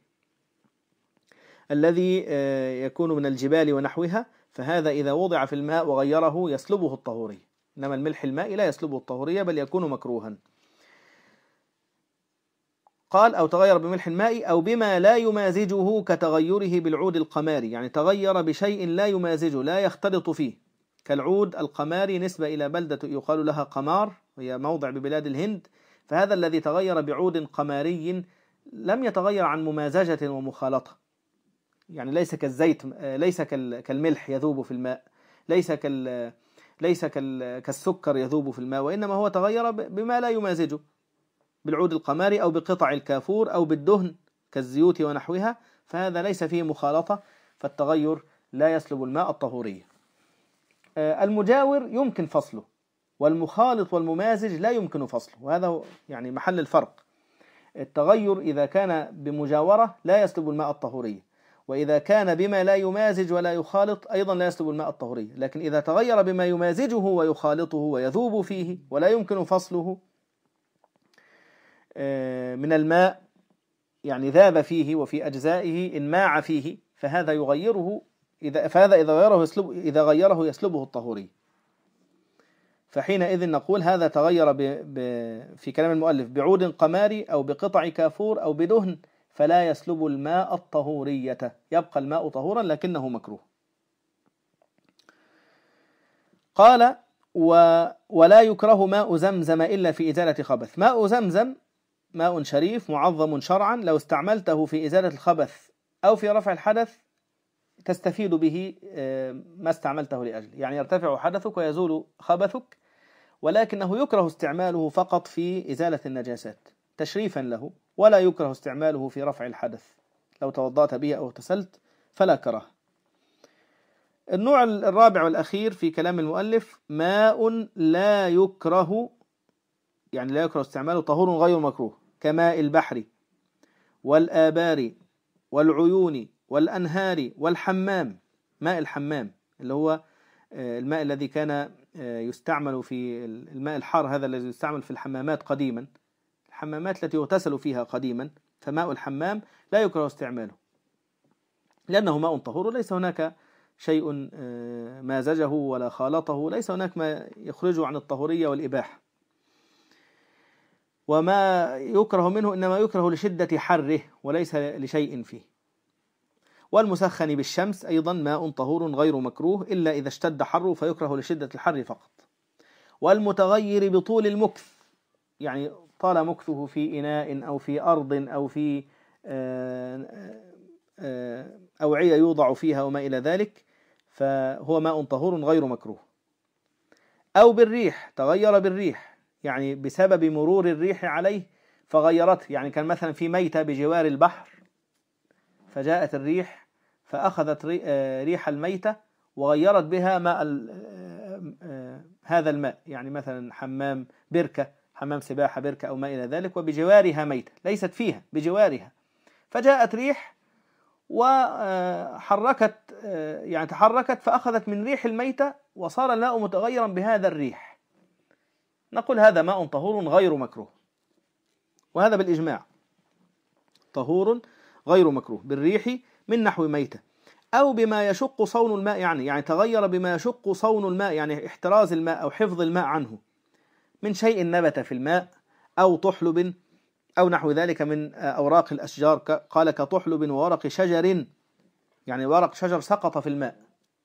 الذي يكون من الجبال ونحوها، فهذا إذا وضع في الماء وغيره يسلبه الطهورية، إنما الملح المائي لا يسلبه الطهورية بل يكون مكروها. قال أو تغير بملح مائي أو بما لا يمازجه كتغيره بالعود القماري، يعني تغير بشيء لا يمازجه لا يختلط فيه، كالعود القماري نسبة إلى بلدة يقال لها قمار وهي موضع ببلاد الهند، فهذا الذي تغير بعود قماري لم يتغير عن ممازجة ومخالطة، يعني ليس كالزيت، ليس كالملح يذوب في الماء، ليس كال ليس كالسكر يذوب في الماء، وإنما هو تغير بما لا يمازجه بالعود القماري أو بقطع الكافور أو بالدهن كالزيوت ونحوها، فهذا ليس فيه مخالطة، فالتغير لا يسلب الماء الطهورية. المجاور يمكن فصله، والمخالط والممازج لا يمكن فصله، وهذا يعني محل الفرق. التغير إذا كان بمجاورة لا يسلب الماء الطهورية، وإذا كان بما لا يمازج ولا يخالط أيضا لا يسلب الماء الطهورية، لكن إذا تغير بما يمازجه ويخالطه ويذوب فيه ولا يمكن فصله من الماء، يعني ذاب فيه وفي أجزائه انماع فيه، فهذا يغيره إذا فهذا إذا غيره يسلب إذا غيره يسلبه الطهوري، فحينئذ نقول هذا تغير ب... ب... في كلام المؤلف بعود قماري أو بقطع كافور أو بدهن، فلا يسلب الماء الطهورية، يبقى الماء طهورا لكنه مكروه. قال و... ولا يكره ماء زمزم إلا في إزالة خبث. ماء زمزم ماء شريف معظم شرعا، لو استعملته في إزالة الخبث أو في رفع الحدث تستفيد به ما استعملته لأجله، يعني يرتفع حدثك ويزول خبثك، ولكنه يكره استعماله فقط في إزالة النجاسات تشريفا له، ولا يكره استعماله في رفع الحدث، لو توضأت به أو اغتسلت فلا كراهة. النوع الرابع والأخير في كلام المؤلف ماء لا يكره، يعني لا يكره استعماله طهور غير مكروه، كماء البحر والآبار والعيون والأنهار والحمام. ماء الحمام اللي هو الماء الذي كان يستعمل في الماء الحار، هذا الذي يستعمل في الحمامات قديما، الحمامات التي يغتسل فيها قديما، فماء الحمام لا يكره استعماله لأنه ماء طهور، ليس هناك شيء مازجه ولا خالطه، ليس هناك ما يخرجه عن الطهورية والإباحة. وما يكره منه إنما يكره لشدة حره وليس لشيء فيه. والمسخن بالشمس أيضا ماء طهور غير مكروه إلا إذا اشتد حره فيكره لشدة الحر فقط. والمتغير بطول المكث، يعني طال مكثه في إناء أو في أرض أو في أوعية يوضع فيها وما إلى ذلك، فهو ماء طهور غير مكروه. أو بالريح، تغير بالريح يعني بسبب مرور الريح عليه فغيرته، يعني كان مثلا في ميتة بجوار البحر فجاءت الريح فأخذت ريح الميتة وغيرت بها ماء هذا الماء، يعني مثلا حمام بركة، حمام سباحة بركة أو ما إلى ذلك، وبجوارها ميتة ليست فيها بجوارها، فجاءت ريح وحركت يعني تحركت فأخذت من ريح الميتة وصار الماء متغيرا بهذا الريح، نقول هذا ماء طهور غير مكروه، وهذا بالإجماع طهور غير مكروه بالريح من نحو ميتة. أو بما يشق صون الماء، يعني يعني تغير بما يشق صون الماء، يعني احتراز الماء أو حفظ الماء عنه من شيء نبت في الماء أو طحلب أو نحو ذلك من أوراق الأشجار، قال كطحلب وورق شجر، يعني ورق شجر سقط في الماء،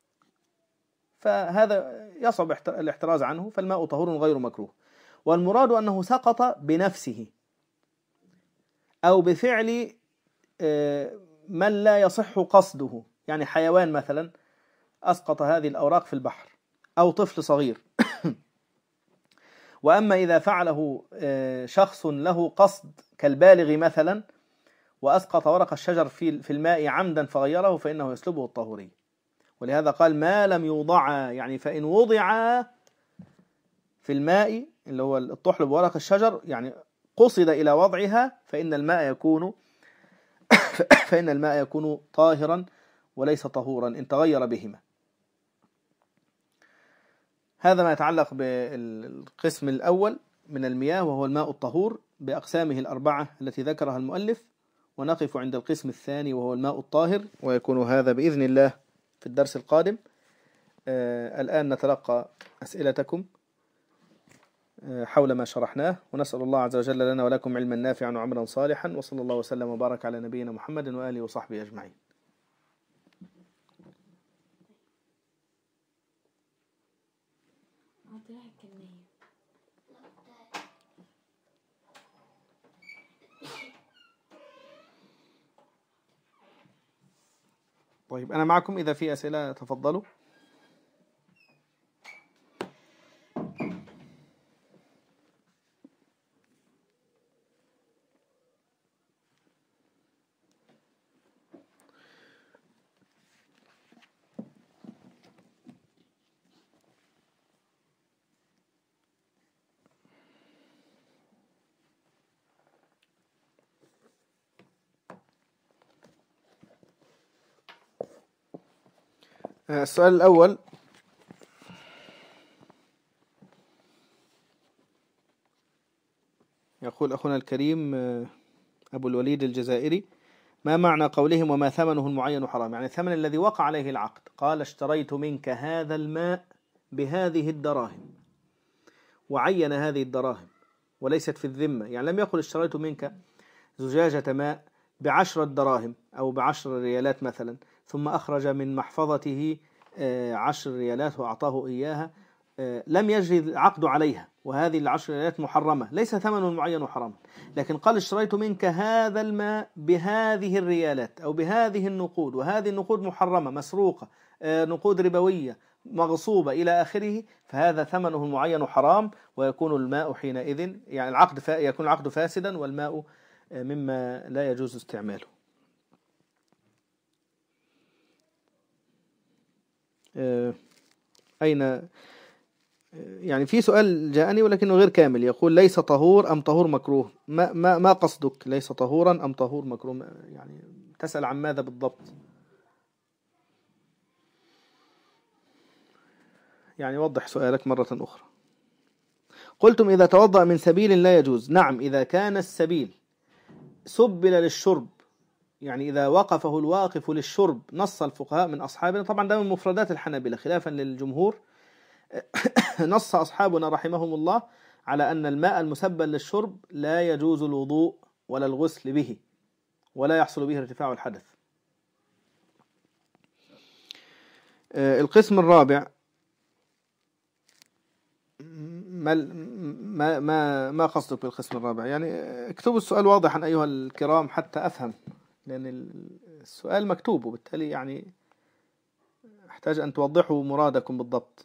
فهذا يصعب الاحتراز عنه، فالماء طهور غير مكروه. والمراد أنه سقط بنفسه أو بفعل من لا يصح قصده، يعني حيوان مثلا أسقط هذه الأوراق في البحر أو طفل صغير. وأما إذا فعله شخص له قصد كالبالغ مثلا وأسقط ورق الشجر في الماء عمدا فغيره فإنه يسلبه الطهوري. ولهذا قال ما لم يوضع، يعني فإن وضع في الماء اللي هو الطحلب ورق الشجر، يعني قصد إلى وضعها، فإن الماء يكون فإن الماء يكون طاهرا وليس طهورا إن تغير بهما. هذا ما يتعلق بالقسم الأول من المياه، وهو الماء الطهور بأقسامه الأربعة التي ذكرها المؤلف. ونقف عند القسم الثاني وهو الماء الطاهر، ويكون هذا بإذن الله في الدرس القادم. آه الآن نتلقى أسئلتكم حول ما شرحناه، ونسأل الله عز وجل لنا ولكم علما نافعا وعملا صالحا، وصلى الله وسلم وبارك على نبينا محمد وآله وصحبه أجمعين. طيب أنا معكم، إذا في أسئلة تفضلوا. السؤال الأول: يقول أخونا الكريم أبو الوليد الجزائري: ما معنى قولهم وما ثمنه المعين حرام؟ يعني الثمن الذي وقع عليه العقد. قال اشتريت منك هذا الماء بهذه الدراهم، وعين هذه الدراهم وليست في الذمة، يعني لم يقل اشتريت منك زجاجة ماء بعشرة دراهم أو بعشر ريالات مثلا، ثم أخرج من محفظته عشر ريالات وأعطاه إياها، لم يجري العقد عليها، وهذه العشر ريالات محرمة، ليس ثمن معين حرام. لكن قال اشتريت منك هذا الماء بهذه الريالات أو بهذه النقود، وهذه النقود محرمة مسروقة، نقود ربوية مغصوبة إلى آخره، فهذا ثمنه المعين حرام، ويكون الماء حينئذ، يعني العقد فا يكون العقد فاسدا، والماء مما لا يجوز استعماله. أين يعني في سؤال جاءني ولكنه غير كامل، يقول ليس طهور أم طهور مكروه؟ ما ما ما قصدك؟ ليس طهورا أم طهور مكروه؟ يعني تسأل عن ماذا بالضبط؟ يعني وضح سؤالك مرة أخرى. قلتم إذا توضأ من سبيل لا يجوز. نعم، إذا كان السبيل سبل للشرب، يعني إذا وقفه الواقف للشرب، نص الفقهاء من أصحابنا، طبعا ده من مفردات الحنابلة خلافا للجمهور، نص أصحابنا رحمهم الله على أن الماء المسبل للشرب لا يجوز الوضوء ولا الغسل به، ولا يحصل به ارتفاع الحدث. القسم الرابع: ما ما ما ما قصدك بالقسم الرابع؟ يعني اكتبوا السؤال واضحا أيها الكرام حتى أفهم، لأن السؤال مكتوب، وبالتالي يعني أحتاج أن توضحوا مرادكم بالضبط.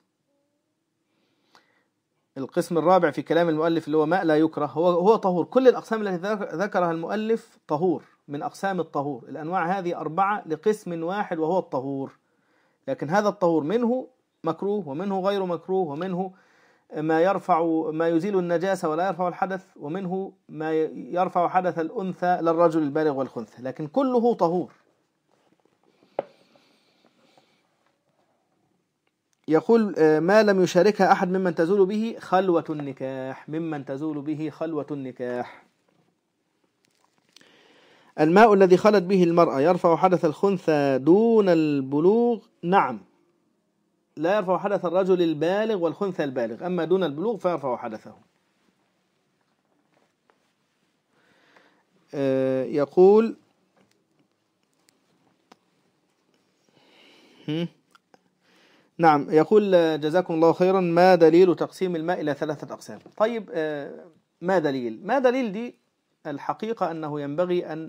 القسم الرابع في كلام المؤلف اللي هو ماء لا يكره، هو هو طهور. كل الأقسام التي ذكرها المؤلف طهور، من أقسام الطهور. الأنواع هذه أربعة لقسم واحد وهو الطهور، لكن هذا الطهور منه مكروه، ومنه غير مكروه، ومنه ما يرفع ما يزيل النجاسة ولا يرفع الحدث، ومنه ما يرفع حدث الأنثى للرجل البالغ والخنثى، لكن كله طهور. يقول ما لم يشاركها أحد ممن تزول به خلوة النكاح. ممن تزول به خلوة النكاح. الماء الذي خلت به المرأة يرفع حدث الخنثى دون البلوغ؟ نعم، لا يرفع حدث الرجل البالغ والخنثى البالغ، أما دون البلوغ فيرفع حدثه. أه يقول نعم، يقول جزاكم الله خيرا، ما دليل تقسيم الماء إلى ثلاثة أقسام؟ طيب، أه ما دليل؟ ما دليل دي الحقيقة أنه ينبغي أن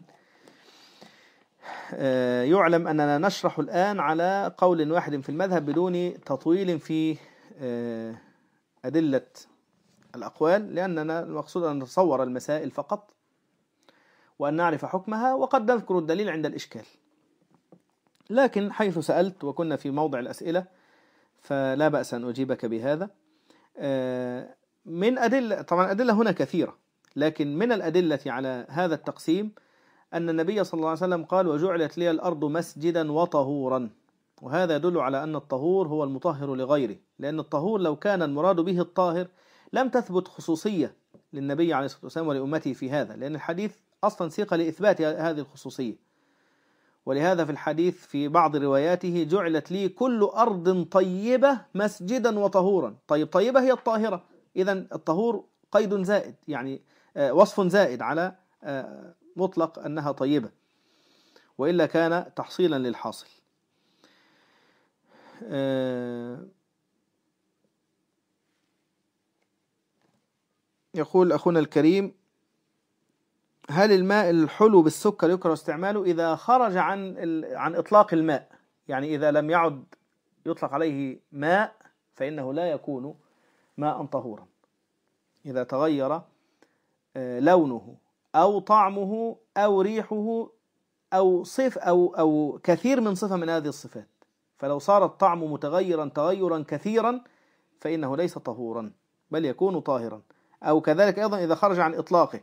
يعلم أننا نشرح الآن على قول واحد في المذهب بدون تطويل في أدلة الأقوال، لأننا المقصود أن نتصور المسائل فقط وأن نعرف حكمها، وقد نذكر الدليل عند الإشكال. لكن حيث سألت وكنا في موضع الأسئلة فلا بأس أن أجيبك بهذا. من أدلة، طبعا أدلة هنا كثيرة، لكن من الأدلة على هذا التقسيم أن النبي صلى الله عليه وسلم قال: وجعلت لي الأرض مسجدا وطهورا. وهذا يدل على أن الطهور هو المطهر لغيره، لأن الطهور لو كان المراد به الطاهر لم تثبت خصوصية للنبي عليه الصلاة والسلام ولأمته في هذا، لأن الحديث أصلا سيق لإثبات هذه الخصوصية. ولهذا في الحديث في بعض رواياته: جعلت لي كل أرض طيبة مسجدا وطهورا. طيب، طيبة هي الطاهرة، إذن الطهور قيد زائد، يعني وصف زائد على مطلق أنها طيبة، وإلا كان تحصيلا للحاصل. يقول أخونا الكريم: هل الماء الحلو بالسكر يكره استعماله إذا خرج عن عن إطلاق الماء؟ يعني إذا لم يعد يطلق عليه ماء فإنه لا يكون ماء طهورا، إذا تغير لونه أو طعمه أو ريحه أو صف أو أو كثير من صفة من هذه الصفات. فلو صار الطعم متغيرا تغيرا كثيرا فإنه ليس طهورا بل يكون طاهرا، أو كذلك أيضا إذا خرج عن إطلاقه.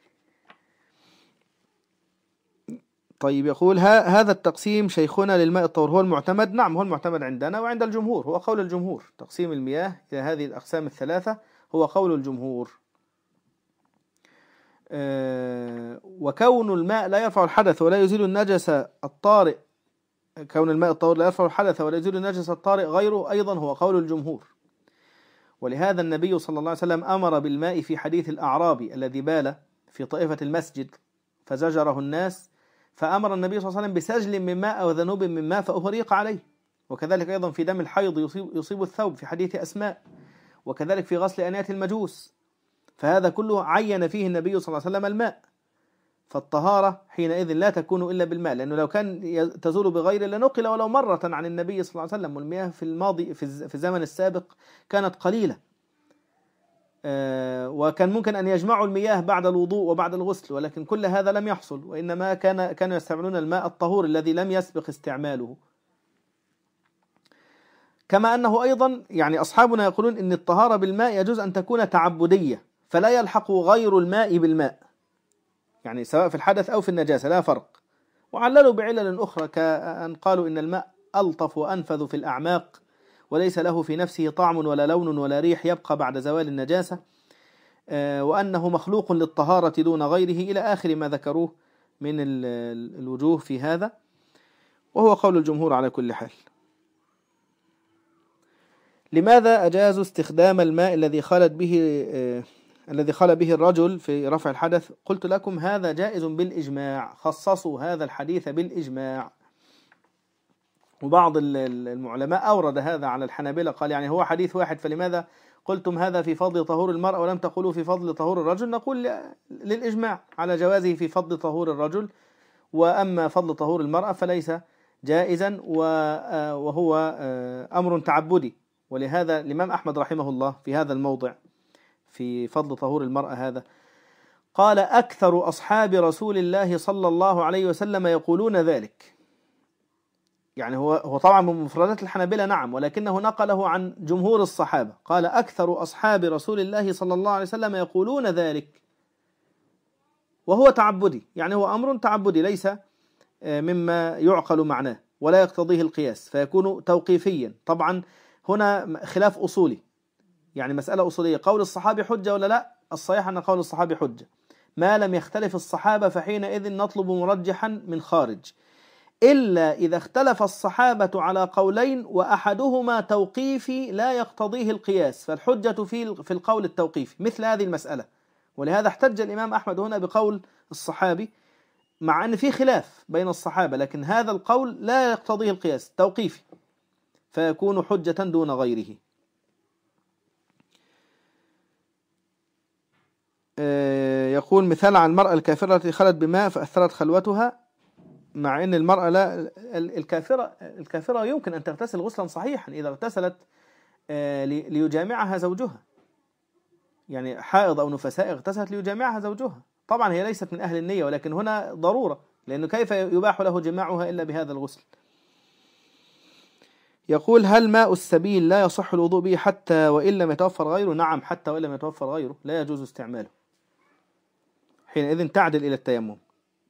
طيب، يقول: هذا التقسيم شيخنا للماء الطهور هو المعتمد؟ نعم، هو المعتمد عندنا وعند الجمهور، هو قول الجمهور. تقسيم المياه إلى هذه الأقسام الثلاثة هو قول الجمهور. أه وكون الماء لا يرفع الحدث ولا يزيل النجس الطارئ، كون الماء الطهور لا يرفع الحدث ولا يزيل النجس الطارئ غيره، أيضا هو قول الجمهور. ولهذا النبي صلى الله عليه وسلم أمر بالماء في حديث الأعرابي الذي بال في طائفة المسجد فزجره الناس، فأمر النبي صلى الله عليه وسلم بسجل من ماء أو ذنوب من ماء فأهريق عليه. وكذلك أيضا في دم الحيض يصيب, يصيب الثوب في حديث أسماء، وكذلك في غسل آنية المجوس. فهذا كله عين فيه النبي صلى الله عليه وسلم الماء. فالطهارة حينئذ لا تكون إلا بالماء، لأنه لو كان تزول بغيره لنقل ولو مرة عن النبي صلى الله عليه وسلم. والمياه في الماضي في الزمن السابق كانت قليلة، وكان ممكن أن يجمعوا المياه بعد الوضوء وبعد الغسل، ولكن كل هذا لم يحصل، وإنما كان كانوا يستعملون الماء الطهور الذي لم يسبق استعماله. كما أنه أيضا يعني أصحابنا يقولون إن الطهارة بالماء يجوز أن تكون تعبدية، فلا يلحق غير الماء بالماء، يعني سواء في الحدث أو في النجاسة لا فرق. وعللوا بعلل أخرى، كأن قالوا إن الماء ألطف وأنفذ في الأعماق، وليس له في نفسه طعم ولا لون ولا ريح يبقى بعد زوال النجاسة، وأنه مخلوق للطهارة دون غيره، إلى آخر ما ذكروه من الوجوه في هذا، وهو قول الجمهور على كل حال. لماذا أجازوا استخدام الماء الذي خلت به الذي خلى به الرجل في رفع الحدث؟ قلت لكم هذا جائز بالإجماع، خصصوا هذا الحديث بالإجماع. وبعض العلماء أورد هذا على الحنابلة، قال يعني هو حديث واحد، فلماذا قلتم هذا في فضل طهور المرأة ولم تقولوا في فضل طهور الرجل؟ نقول للإجماع على جوازه في فضل طهور الرجل، وأما فضل طهور المرأة فليس جائزا، وهو أمر تعبدي. ولهذا الإمام أحمد رحمه الله في هذا الموضع في فضل طهور المرأة هذا قال: أكثر أصحاب رسول الله صلى الله عليه وسلم يقولون ذلك. يعني هو هو طبعا من مفردات الحنابلة، نعم، ولكنه نقله عن جمهور الصحابة. قال: أكثر أصحاب رسول الله صلى الله عليه وسلم يقولون ذلك، وهو تعبدي، يعني هو أمر تعبدي ليس مما يعقل معناه ولا يقتضيه القياس، فيكون توقيفيا. طبعا هنا خلاف أصولي، يعني مسألة أصولية، قول الصحابي حجة ولا لا؟ الصحيح أن قول الصحابي حجة. ما لم يختلف الصحابة فحينئذ نطلب مرجحا من خارج، إلا إذا اختلف الصحابة على قولين وأحدهما توقيفي لا يقتضيه القياس، فالحجة في في القول التوقيفي مثل هذه المسألة. ولهذا احتج الإمام أحمد هنا بقول الصحابي، مع أن في خلاف بين الصحابة، لكن هذا القول لا يقتضيه القياس توقيفي، فيكون حجة دون غيره. يقول مثال عن المرأة الكافرة التي خلت بماء فأثرت خلوتها، مع أن المرأة لا الكافرة الكافرة يمكن أن تغتسل غسلا صحيحا إذا اغتسلت ليجامعها زوجها، يعني حائض أو نفساء اغتسلت ليجامعها زوجها، طبعا هي ليست من أهل النية، ولكن هنا ضرورة، لأنه كيف يباح له جماعها إلا بهذا الغسل. يقول هل ماء السبيل لا يصح الوضوء به حتى وإن لم يتوفر غيره؟ نعم، حتى وإن لم يتوفر غيره لا يجوز استعماله، حينئذ تعدل إلى التيمم.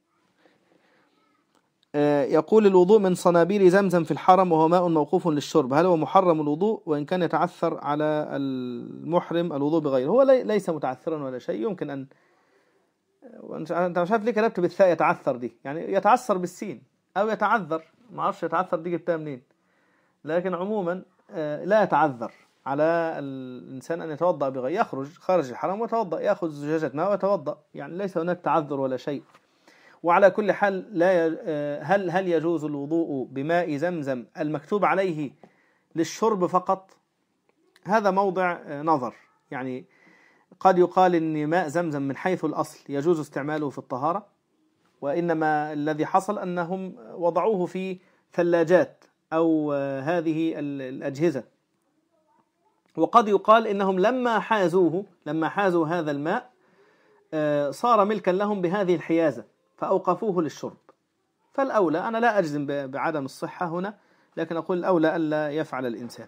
يقول الوضوء من صنابير زمزم في الحرم وهو ماء موقوف للشرب، هل هو محرم الوضوء وإن كان يتعثر على المحرم الوضوء بغيره؟ هو ليس متعثرا ولا شيء، يمكن أن أنت مش عارف ليه كتبت بالثاء يتعثر دي، يعني يتعثر بالسين أو يتعذر، ما أعرفش يتعثر دي جبتها منين، لكن عموما لا يتعذر على الإنسان أن يتوضأ بغير، يخرج خارج الحرم ويتوضأ، يأخذ زجاجة ماء ويتوضأ، يعني ليس هناك تعذر ولا شيء. وعلى كل حال لا ي... هل هل يجوز الوضوء بماء زمزم المكتوب عليه للشرب فقط؟ هذا موضع نظر، يعني قد يقال إن ماء زمزم من حيث الأصل يجوز استعماله في الطهارة، وإنما الذي حصل أنهم وضعوه في ثلاجات أو هذه الأجهزة، وقد يقال إنهم لما حازوه لما حازوا هذا الماء صار ملكا لهم بهذه الحيازة فأوقفوه للشرب. فالأولى، أنا لا أجزم بعدم الصحة هنا، لكن أقول الأولى ألا يفعل الإنسان.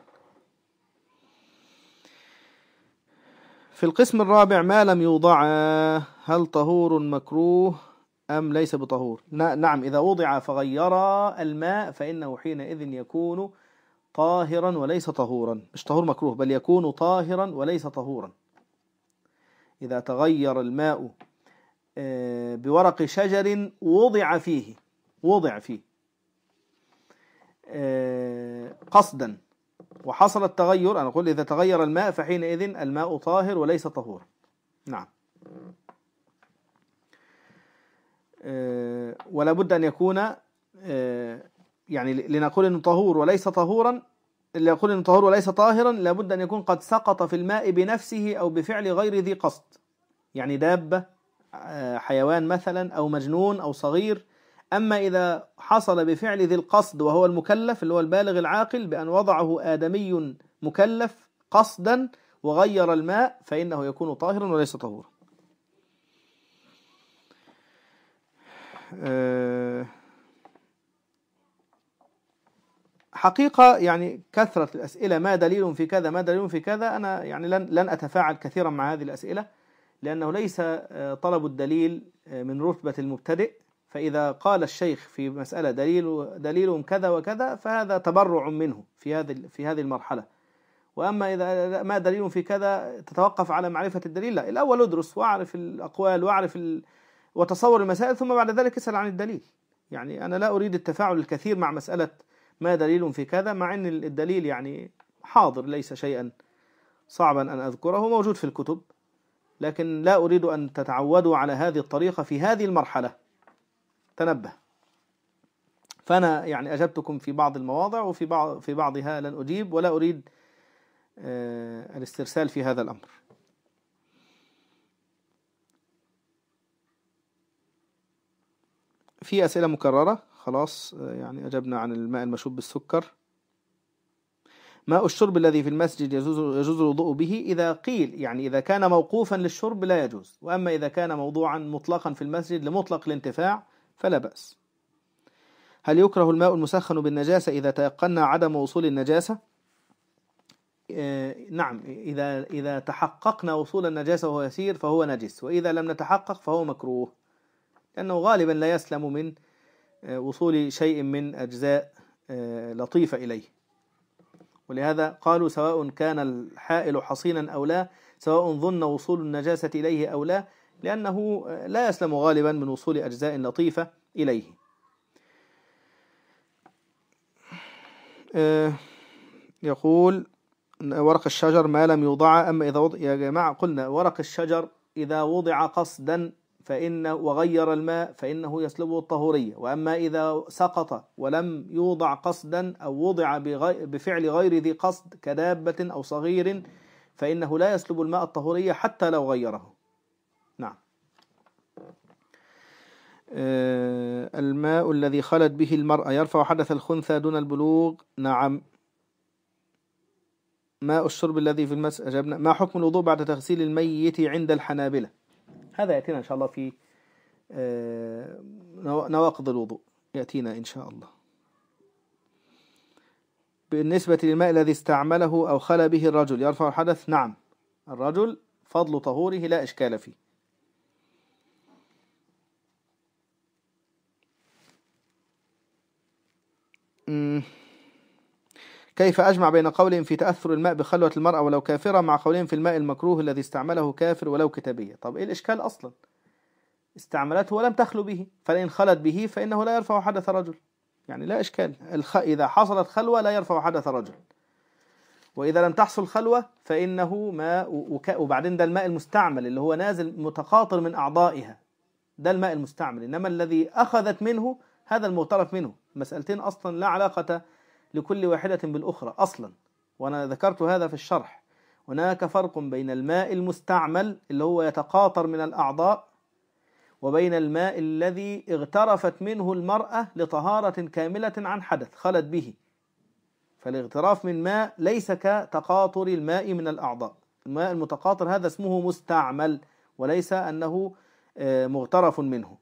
في القسم الرابع ما لم يوضع، هل طهور مكروه أم ليس بطهور؟ نعم، إذا وضع فغير الماء فإنه حينئذ يكون طاهرا وليس طهورا، مش طهور مكروه بل يكون طاهرا وليس طهورا. إذا تغير الماء بورق شجر وضع فيه وضع فيه قصدا وحصل التغير، أنا أقول إذا تغير الماء فحينئذ الماء طاهر وليس طهور. نعم، ولا بد أن يكون، يعني لنقول إنه طهور وليس طهورا، اللي يقول إنه طهور وليس طاهرا لابد أن يكون قد سقط في الماء بنفسه أو بفعل غير ذي قصد، يعني دابة، حيوان مثلا، أو مجنون أو صغير. أما إذا حصل بفعل ذي القصد وهو المكلف اللي هو البالغ العاقل بأن وضعه آدمي مكلف قصدا وغير الماء فإنه يكون طاهرا وليس طهورا. حقيقة يعني كثرة الأسئلة، ما دليل في كذا ما دليل في كذا، أنا يعني لن لن أتفاعل كثيرا مع هذه الأسئلة، لأنه ليس طلب الدليل من رتبة المبتدئ، فإذا قال الشيخ في مسألة دليل دليل كذا وكذا فهذا تبرع منه في هذه في هذه المرحلة. وأما إذا ما دليل في كذا تتوقف على معرفة الدليل، لا، الأول أدرس وأعرف الأقوال وأعرف ال... وتصور المسائل، ثم بعد ذلك اسأل عن الدليل. يعني أنا لا أريد التفاعل الكثير مع مسألة ما دليل في كذا، مع أن الدليل يعني حاضر، ليس شيئا صعبا أن أذكره، موجود في الكتب، لكن لا أريد أن تتعودوا على هذه الطريقة في هذه المرحلة. تنبه. فأنا يعني أجبتكم في بعض المواضع، وفي بعض في بعضها لن أجيب، ولا أريد آه الاسترسال في هذا الأمر. في أسئلة مكررة، خلاص يعني أجبنا عن الماء المشوب بالسكر. ماء الشرب الذي في المسجد يجوز يجوز الوضوء به؟ إذا قيل يعني إذا كان موقوفا للشرب لا يجوز، وأما إذا كان موضوعا مطلقا في المسجد لمطلق الانتفاع فلا بأس. هل يكره الماء المسخن بالنجاسة إذا تيقنا عدم وصول النجاسة؟ آه نعم، إذا إذا تحققنا وصول النجاسة وهو يسير فهو نجس، وإذا لم نتحقق فهو مكروه، لأنه غالبا لا يسلم من آه وصول شيء من أجزاء آه لطيفة إليه. ولهذا قالوا سواء كان الحائل حصينا أو لا، سواء ظن وصول النجاسة إليه أو لا، لأنه لا يسلم غالبا من وصول أجزاء لطيفة إليه. يقول ورق الشجر ما لم يوضع، أما إذا وضع، يا جماعة قلنا ورق الشجر إذا وضع قصدا فإنه وغير الماء فإنه يسلبه الطهورية، وأما إذا سقط ولم يوضع قصدا أو وضع بفعل غير ذي قصد كدابة أو صغير فإنه لا يسلب الماء الطهورية حتى لو غيره. نعم. آه الماء الذي خلت به المرأة يرفع حدث الخنثى دون البلوغ؟ نعم. ماء الشرب الذي في المسجد أجبنا. ما حكم الوضوء بعد تغسيل الميت عند الحنابلة؟ هذا يأتينا إن شاء الله في آه نواقض الوضوء، يأتينا إن شاء الله. بالنسبة للماء الذي استعمله أو خلى به الرجل يرفع الحدث؟ نعم، الرجل فضل طهوره لا إشكال فيه. م... كيف أجمع بين قولهم في تأثر الماء بخلوة المرأة ولو كافرة مع قولهم في الماء المكروه الذي استعمله كافر ولو كتابية؟ طب إيه الإشكال أصلا؟ استعملته ولم تخلو به، فإن خلت به فإنه لا يرفع حدث رجل، يعني لا إشكال. الخ... إذا حصلت خلوة لا يرفع حدث رجل، وإذا لم تحصل خلوة فإنه ماء وك... وبعدين ده الماء المستعمل اللي هو نازل متقاطر من أعضائها، ده الماء المستعمل. إنما الذي أخذت منه هذا المغترف منه. مسألتين أصلا لا علاقة لكل واحدة بالأخرى أصلا، وأنا ذكرت هذا في الشرح. هناك فرق بين الماء المستعمل اللي هو يتقاطر من الأعضاء وبين الماء الذي اغترفت منه المرأة لطهارة كاملة عن حدث خلت به. فالاغتراف من ماء ليس كتقاطر الماء من الأعضاء. الماء المتقاطر هذا اسمه مستعمل وليس أنه مغترف منه.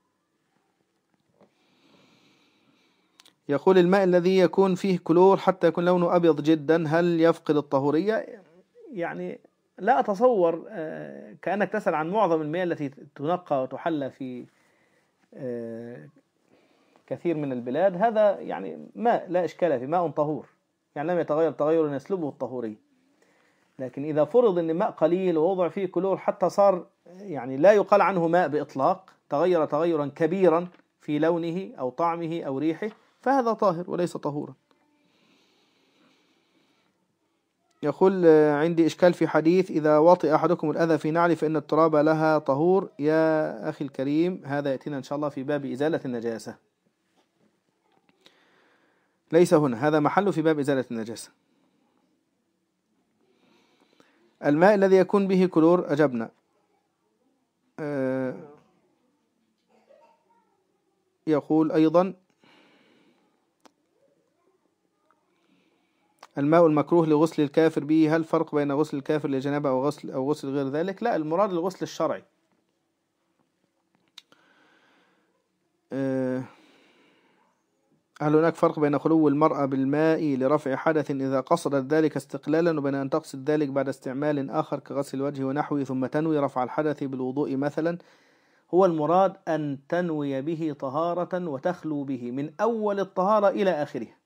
يقول الماء الذي يكون فيه كلور حتى يكون لونه أبيض جدا هل يفقد الطهورية؟ يعني لا أتصور، كأنك تسأل عن معظم المياه التي تنقى وتحلى في كثير من البلاد. هذا يعني ماء لا إشكال فيه، ماء طهور، يعني لم يتغير تغير يسلبه الطهورية. لكن إذا فرض أن ماء قليل ووضع فيه كلور حتى صار يعني لا يقال عنه ماء بإطلاق، تغير تغيرا كبيرا في لونه أو طعمه أو ريحه، فهذا طاهر وليس طهورا. يقول عندي إشكال في حديث إذا وطئ أحدكم الأذى في نعل فإن التراب لها طهور. يا أخي الكريم هذا يأتينا إن شاء الله في باب إزالة النجاسة، ليس هنا، هذا محله في باب إزالة النجاسة. الماء الذي يكون به كلور أجبنا. أه يقول أيضا الماء المكروه لغسل الكافر به هل فرق بين غسل الكافر للجنابة أو غسل أو غسل غير ذلك؟ لا، المراد الغسل الشرعي. أه هل هناك فرق بين خلو المرأة بالماء لرفع حدث إذا قصدت ذلك استقلالا وبين أن تقصد ذلك بعد استعمال آخر كغسل الوجه ونحوه ثم تنوي رفع الحدث بالوضوء مثلا؟ هو المراد أن تنوي به طهارة وتخلو به من أول الطهارة إلى آخرها.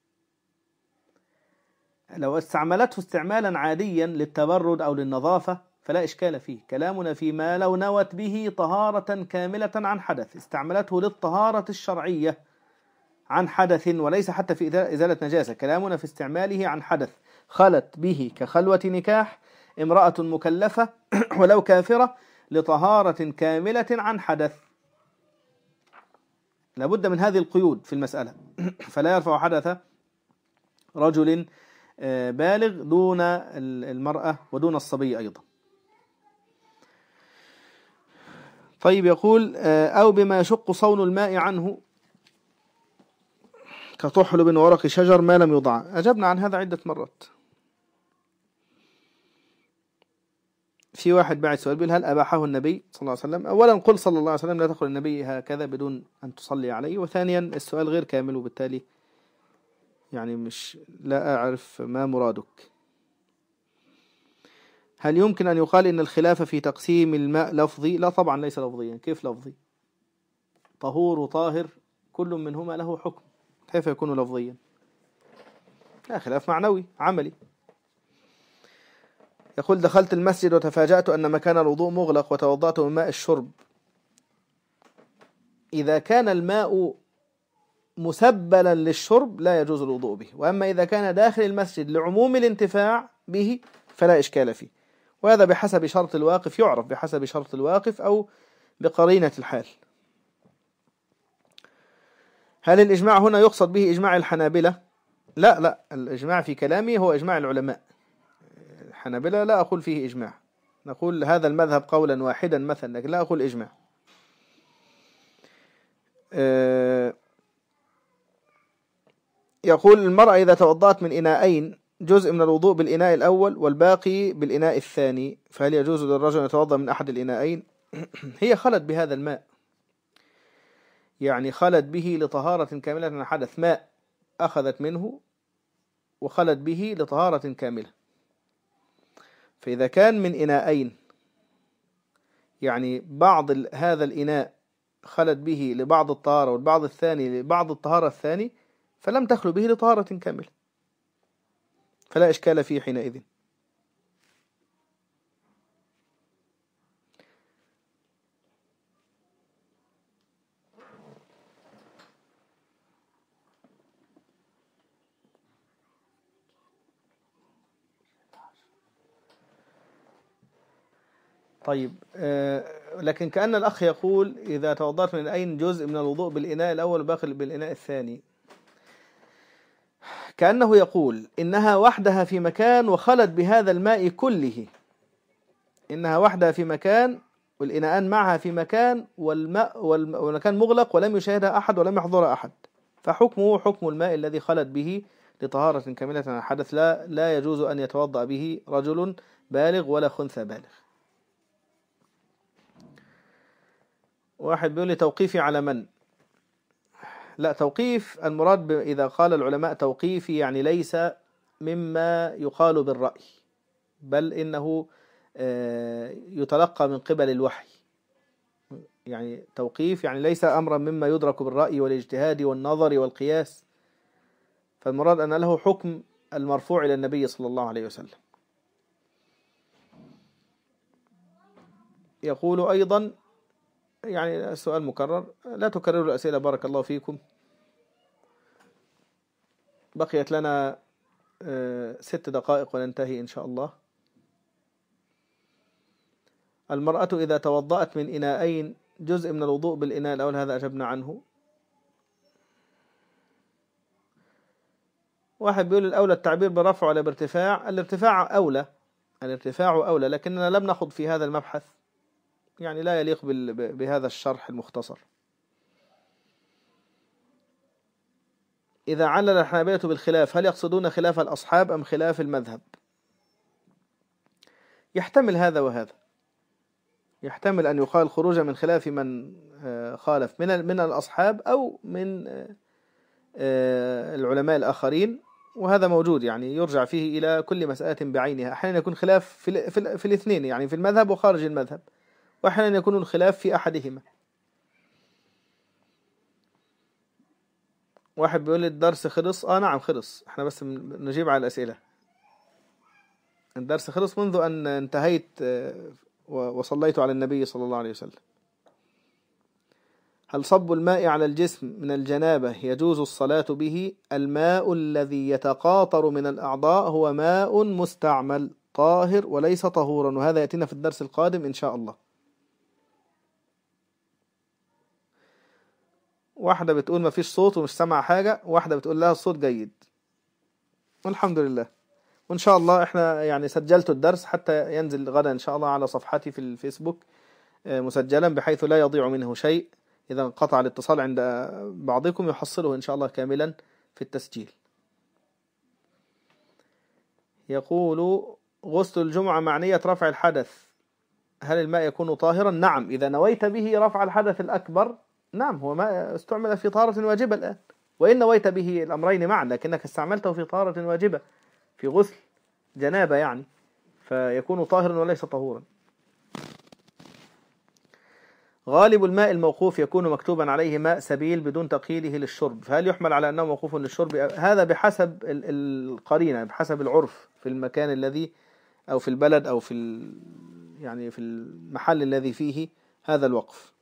لو استعملته استعمالا عاديا للتبرد أو للنظافة فلا إشكال فيه. كلامنا فيما لو نوت به طهارة كاملة عن حدث، استعملته للطهارة الشرعية عن حدث وليس حتى في إزالة نجاسة. كلامنا في استعماله عن حدث خلت به كخلوة نكاح امرأة مكلفة ولو كافرة لطهارة كاملة عن حدث. لابد من هذه القيود في المسألة. فلا يرفع حدث رجل بالغ دون المرأة ودون الصبي أيضا. طيب يقول أو بما يشق صون الماء عنه كطحلب ورق شجر ما لم يوضع. أجبنا عن هذا عدة مرات. في واحد بعد سؤال بيقول هل أباحه النبي صلى الله عليه وسلم؟ أولا قل صلى الله عليه وسلم لا تقل النبي هكذا بدون أن تصلي عليه، وثانيا السؤال غير كامل وبالتالي يعني مش لا أعرف ما مرادك. هل يمكن أن يقال إن الخلاف في تقسيم الماء لفظي؟ لا طبعا ليس لفظيا. كيف لفظي؟ طهور وطاهر كل منهما له حكم، كيف يكون لفظيا؟ لا، خلاف معنوي عملي. يقول دخلت المسجد وتفاجأت أن مكان الوضوء مغلق وتوضأت من ماء الشرب. إذا كان الماء مسبلا للشرب لا يجوز الوضوء به، وأما إذا كان داخل المسجد لعموم الانتفاع به فلا إشكال فيه، وهذا بحسب شرط الواقف، يعرف بحسب شرط الواقف أو بقرينة الحال. هل الإجماع هنا يقصد به إجماع الحنابلة؟ لا لا، الإجماع في كلامي هو إجماع العلماء. الحنابلة لا أقول فيه إجماع، نقول هذا المذهب قولا واحدا مثلا، لكن لا أقول إجماع. أه يقول المرأة إذا توضأت من إناءين جزء من الوضوء بالإناء الأول والباقي بالإناء الثاني، فهل يجوز للرجل أن يتوضأ من أحد الإناءين؟ هي خلت بهذا الماء، يعني خلت به لطهارة كاملة من حدث، ماء أخذت منه وخلت به لطهارة كاملة. فإذا كان من إناءين يعني بعض هذا الإناء خلت به لبعض الطهارة والبعض الثاني لبعض الطهارة الثاني، فلم تخلو به لطهارة كاملة، فلا إشكال فيه حينئذ. طيب آه لكن كأن الأخ يقول إذا توضأت من أين جزء من الوضوء بالإناء الأول وباقي بالإناء الثاني، كأنه يقول إنها وحدها في مكان وخلت بهذا الماء كله، إنها وحدها في مكان والإناءان معها في مكان والماء والمكان مغلق ولم يشاهدها أحد ولم يحضرها أحد، فحكمه حكم الماء الذي خلت به لطهارة كاملة عن الحدث، لا لا يجوز أن يتوضأ به رجل بالغ ولا خنثى بالغ. واحد بيقول لي توقيفي على من؟ لا، توقيف المراد إذا قال العلماء توقيفي يعني ليس مما يقال بالرأي، بل إنه يتلقى من قبل الوحي. يعني توقيف يعني ليس أمرا مما يدرك بالرأي والاجتهاد والنظر والقياس، فالمراد أن له حكم المرفوع إلى النبي صلى الله عليه وسلم. يقول أيضا، يعني السؤال مكرر، لا تكرروا الأسئلة بارك الله فيكم. بقيت لنا ست دقائق وننتهي إن شاء الله. المرأة إذا توضأت من إناءين جزء من الوضوء بالإناء الأول، هذا أجبنا عنه. واحد بيقول الأولى التعبير برفع ولا بارتفاع؟ الارتفاع أولى، الارتفاع أولى، لكننا لم نخض في هذا المبحث، يعني لا يليق بهذا الشرح المختصر. إذا علل الحنابلة بالخلاف هل يقصدون خلاف الأصحاب أم خلاف المذهب؟ يحتمل هذا وهذا، يحتمل أن يقال خروجا من خلاف من خالف من من الأصحاب أو من العلماء الآخرين، وهذا موجود، يعني يرجع فيه إلى كل مسألة بعينها. أحيانا يكون خلاف في, في, في الاثنين، يعني في المذهب وخارج المذهب، وأحيانا يكون الخلاف في أحدهما. واحد بيقول لي الدرس خلص. آه نعم خلص، احنا بس نجيب على الأسئلة. الدرس خلص منذ أن انتهيت وصليت على النبي صلى الله عليه وسلم. هل صب الماء على الجسم من الجنابة يجوز الصلاة به؟ الماء الذي يتقاطر من الأعضاء هو ماء مستعمل طاهر وليس طهورا، وهذا يأتينا في الدرس القادم إن شاء الله. واحدة بتقول ما فيش صوت ومش سمع حاجة، واحدة بتقول لها الصوت جيد، والحمد لله. وإن شاء الله إحنا يعني سجلت الدرس حتى ينزل غدا إن شاء الله على صفحتي في الفيسبوك مسجلا، بحيث لا يضيع منه شيء. إذا انقطع الاتصال عند بعضكم يحصله إن شاء الله كاملا في التسجيل. يقول غسل الجمعة مع نية رفع الحدث، هل الماء يكون طاهرا؟ نعم، إذا نويت به رفع الحدث الأكبر نعم، هو ماء استعمل في طهارة واجبة الآن، وإن نويت به الأمرين معا، لكنك استعملته في طهارة واجبة في غسل جنابة يعني، فيكون طاهرا وليس طهورا. غالب الماء الموقوف يكون مكتوبا عليه ماء سبيل بدون تقييده للشرب، فهل يحمل على أنه موقوف للشرب؟ هذا بحسب القرينة، بحسب العرف في المكان الذي أو في البلد أو في ال... يعني في المحل الذي فيه هذا الوقف.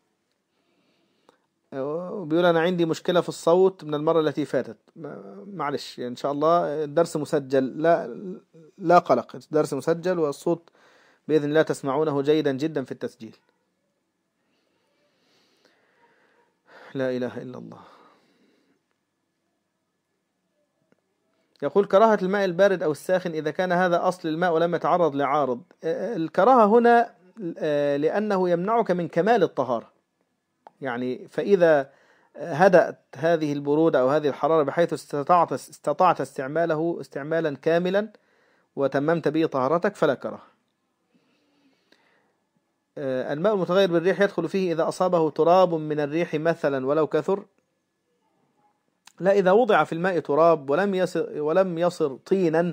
بيقول أنا عندي مشكلة في الصوت من المرة التي فاتت. معلش إن شاء الله الدرس مسجل، لا لا قلق، الدرس مسجل والصوت بإذن الله تسمعونه جيدا جدا في التسجيل. لا إله إلا الله. يقول كراهة الماء البارد أو الساخن إذا كان هذا أصل الماء ولم يتعرض لعارض. الكراهة هنا لأنه يمنعك من كمال الطهارة، يعني فإذا هدأت هذه البرودة أو هذه الحرارة بحيث استطعت استطعت استعماله استعمالا كاملا وتممت به طهارتك فلا كراهة. الماء المتغير بالريح يدخل فيه إذا أصابه تراب من الريح مثلا ولو كثر. لا، إذا وضع في الماء تراب ولم يصر ولم يصر طينا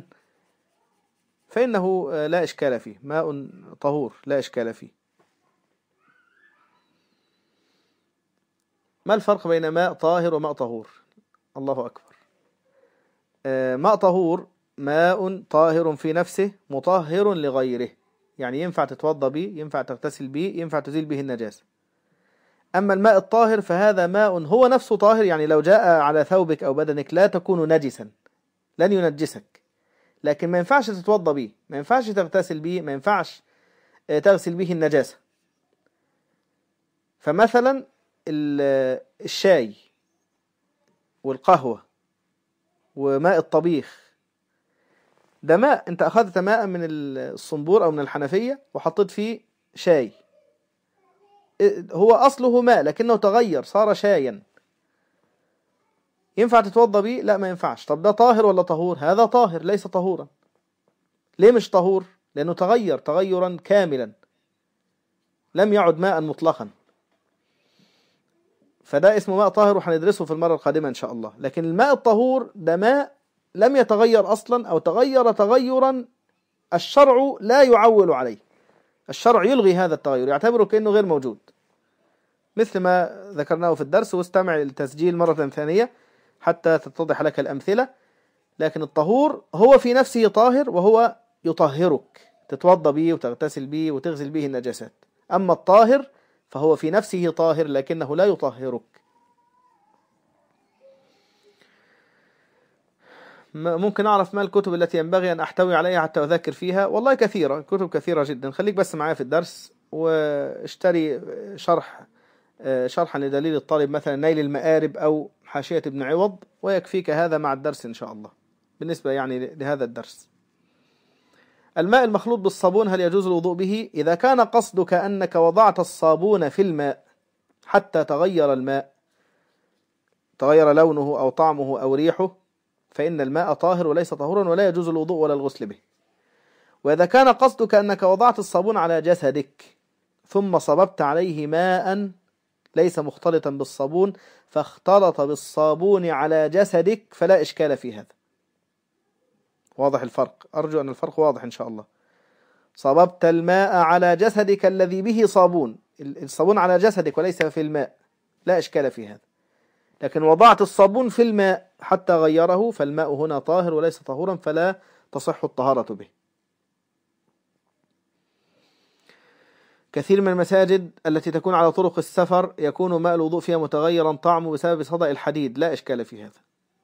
فإنه لا إشكال فيه، ماء طهور لا إشكال فيه. ما الفرق بين ماء طاهر وماء طهور؟ الله أكبر. ماء طهور ماء طاهر في نفسه مطهر لغيره، يعني ينفع تتوضى به، ينفع تغتسل به، ينفع تزيل به النجاسة. أما الماء الطاهر فهذا ماء هو نفسه طاهر، يعني لو جاء على ثوبك أو بدنك لا تكون نجسا، لن ينجسك، لكن ما ينفعش تتوضى به، ما ينفعش تغتسل به، ما ينفعش تغسل به النجاسة. فمثلا الشاي والقهوة وماء الطبيخ ده ماء، انت أخذت ماء من الصنبور أو من الحنفية وحطيت فيه شاي، هو أصله ماء لكنه تغير صار شايا، ينفع تتوضى به؟ لا ما ينفعش. طب ده طاهر ولا طهور؟ هذا طاهر ليس طهورا. ليه مش طهور؟ لأنه تغير تغيرا كاملا، لم يعد ماء مطلقا، فده اسمه ماء طاهر وهندرسه في المرة القادمة إن شاء الله. لكن الماء الطهور ده ماء لم يتغير أصلا أو تغير تغيرا الشرع لا يعول عليه، الشرع يلغي هذا التغير، يعتبره كأنه غير موجود، مثل ما ذكرناه في الدرس، واستمع التسجيل مرة ثانية حتى تتضح لك الأمثلة. لكن الطهور هو في نفسه طاهر وهو يطهرك، تتوضى به وتغتسل به وتغسل به النجاسات. أما الطاهر فهو في نفسه طاهر لكنه لا يطهرك. ممكن أعرف ما الكتب التي ينبغي أن أحتوي عليها حتى أذاكر فيها؟ والله كثيرة، كتب كثيرة جدا. خليك بس معايا في الدرس واشتري شرح شرحا لدليل الطالب، مثلا نيل المآرب أو حاشية ابن عوض، ويكفيك هذا مع الدرس إن شاء الله بالنسبة يعني لهذا الدرس. الماء المخلوط بالصابون هل يجوز الوضوء به؟ إذا كان قصدك أنك وضعت الصابون في الماء حتى تغير الماء، تغير لونه أو طعمه أو ريحه، فإن الماء طاهر وليس طهورا ولا يجوز الوضوء ولا الغسل به. وإذا كان قصدك أنك وضعت الصابون على جسدك ثم صببت عليه ماء ليس مختلطا بالصابون فاختلط بالصابون على جسدك فلا إشكال في هذا. واضح الفرق؟ أرجو أن الفرق واضح إن شاء الله. صببت الماء على جسدك الذي به صابون، الصابون على جسدك وليس في الماء، لا إشكال في هذا. لكن وضعت الصابون في الماء حتى غيره فالماء هنا طاهر وليس طهورا فلا تصح الطهارة به. كثير من المساجد التي تكون على طرق السفر يكون ماء الوضوء فيها متغيرا طعمه بسبب صدأ الحديد، لا إشكال في هذا.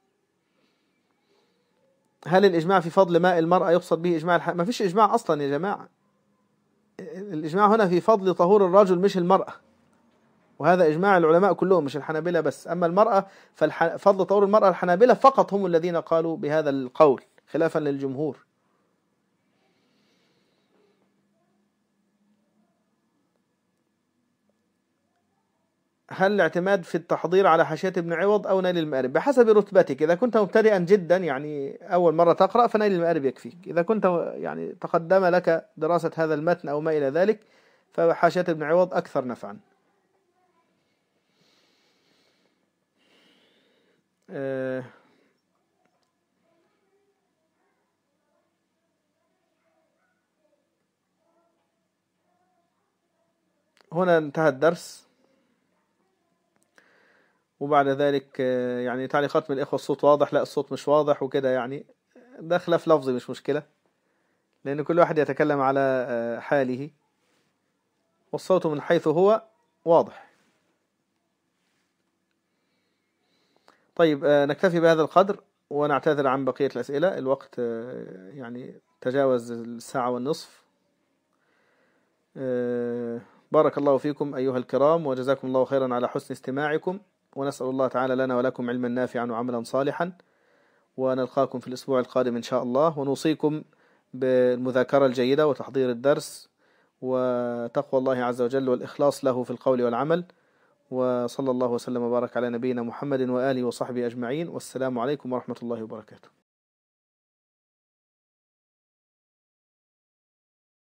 هل الإجماع في فضل ماء المرأة يقصد به إجماع الح... ما فيش إجماع أصلا يا جماعة. الإجماع هنا في فضل طهور الرجل مش المرأة، وهذا إجماع العلماء كلهم مش الحنابلة بس. أما المرأة ففضل طهور المرأة الحنابلة فقط هم الذين قالوا بهذا القول خلافا للجمهور. هل الاعتماد في التحضير على حاشية ابن عوض أو نيل المآرب؟ بحسب رتبتك. إذا كنت مبتدئا جدا يعني أول مرة تقرأ فنيل المآرب يكفيك. إذا كنت يعني تقدم لك دراسة هذا المتن أو ما إلى ذلك فحاشية ابن عوض أكثر نفعا. أه هنا انتهى الدرس، وبعد ذلك يعني تعليقات من الإخوة الصوت واضح، لا الصوت مش واضح وكده، يعني ده خلاف لفظي مش مشكلة، لأن كل واحد يتكلم على حاله، والصوت من حيث هو واضح. طيب نكتفي بهذا القدر ونعتذر عن بقية الأسئلة، الوقت يعني تجاوز الساعة والنصف. بارك الله فيكم أيها الكرام، وجزاكم الله خيرا على حسن استماعكم، ونسأل الله تعالى لنا ولكم علما نافعا وعملا صالحا، ونلقاكم في الأسبوع القادم إن شاء الله. ونوصيكم بالمذاكرة الجيدة وتحضير الدرس وتقوى الله عز وجل والإخلاص له في القول والعمل. وصلى الله وسلم وبارك على نبينا محمد وآله وصحبه أجمعين، والسلام عليكم ورحمة الله وبركاته.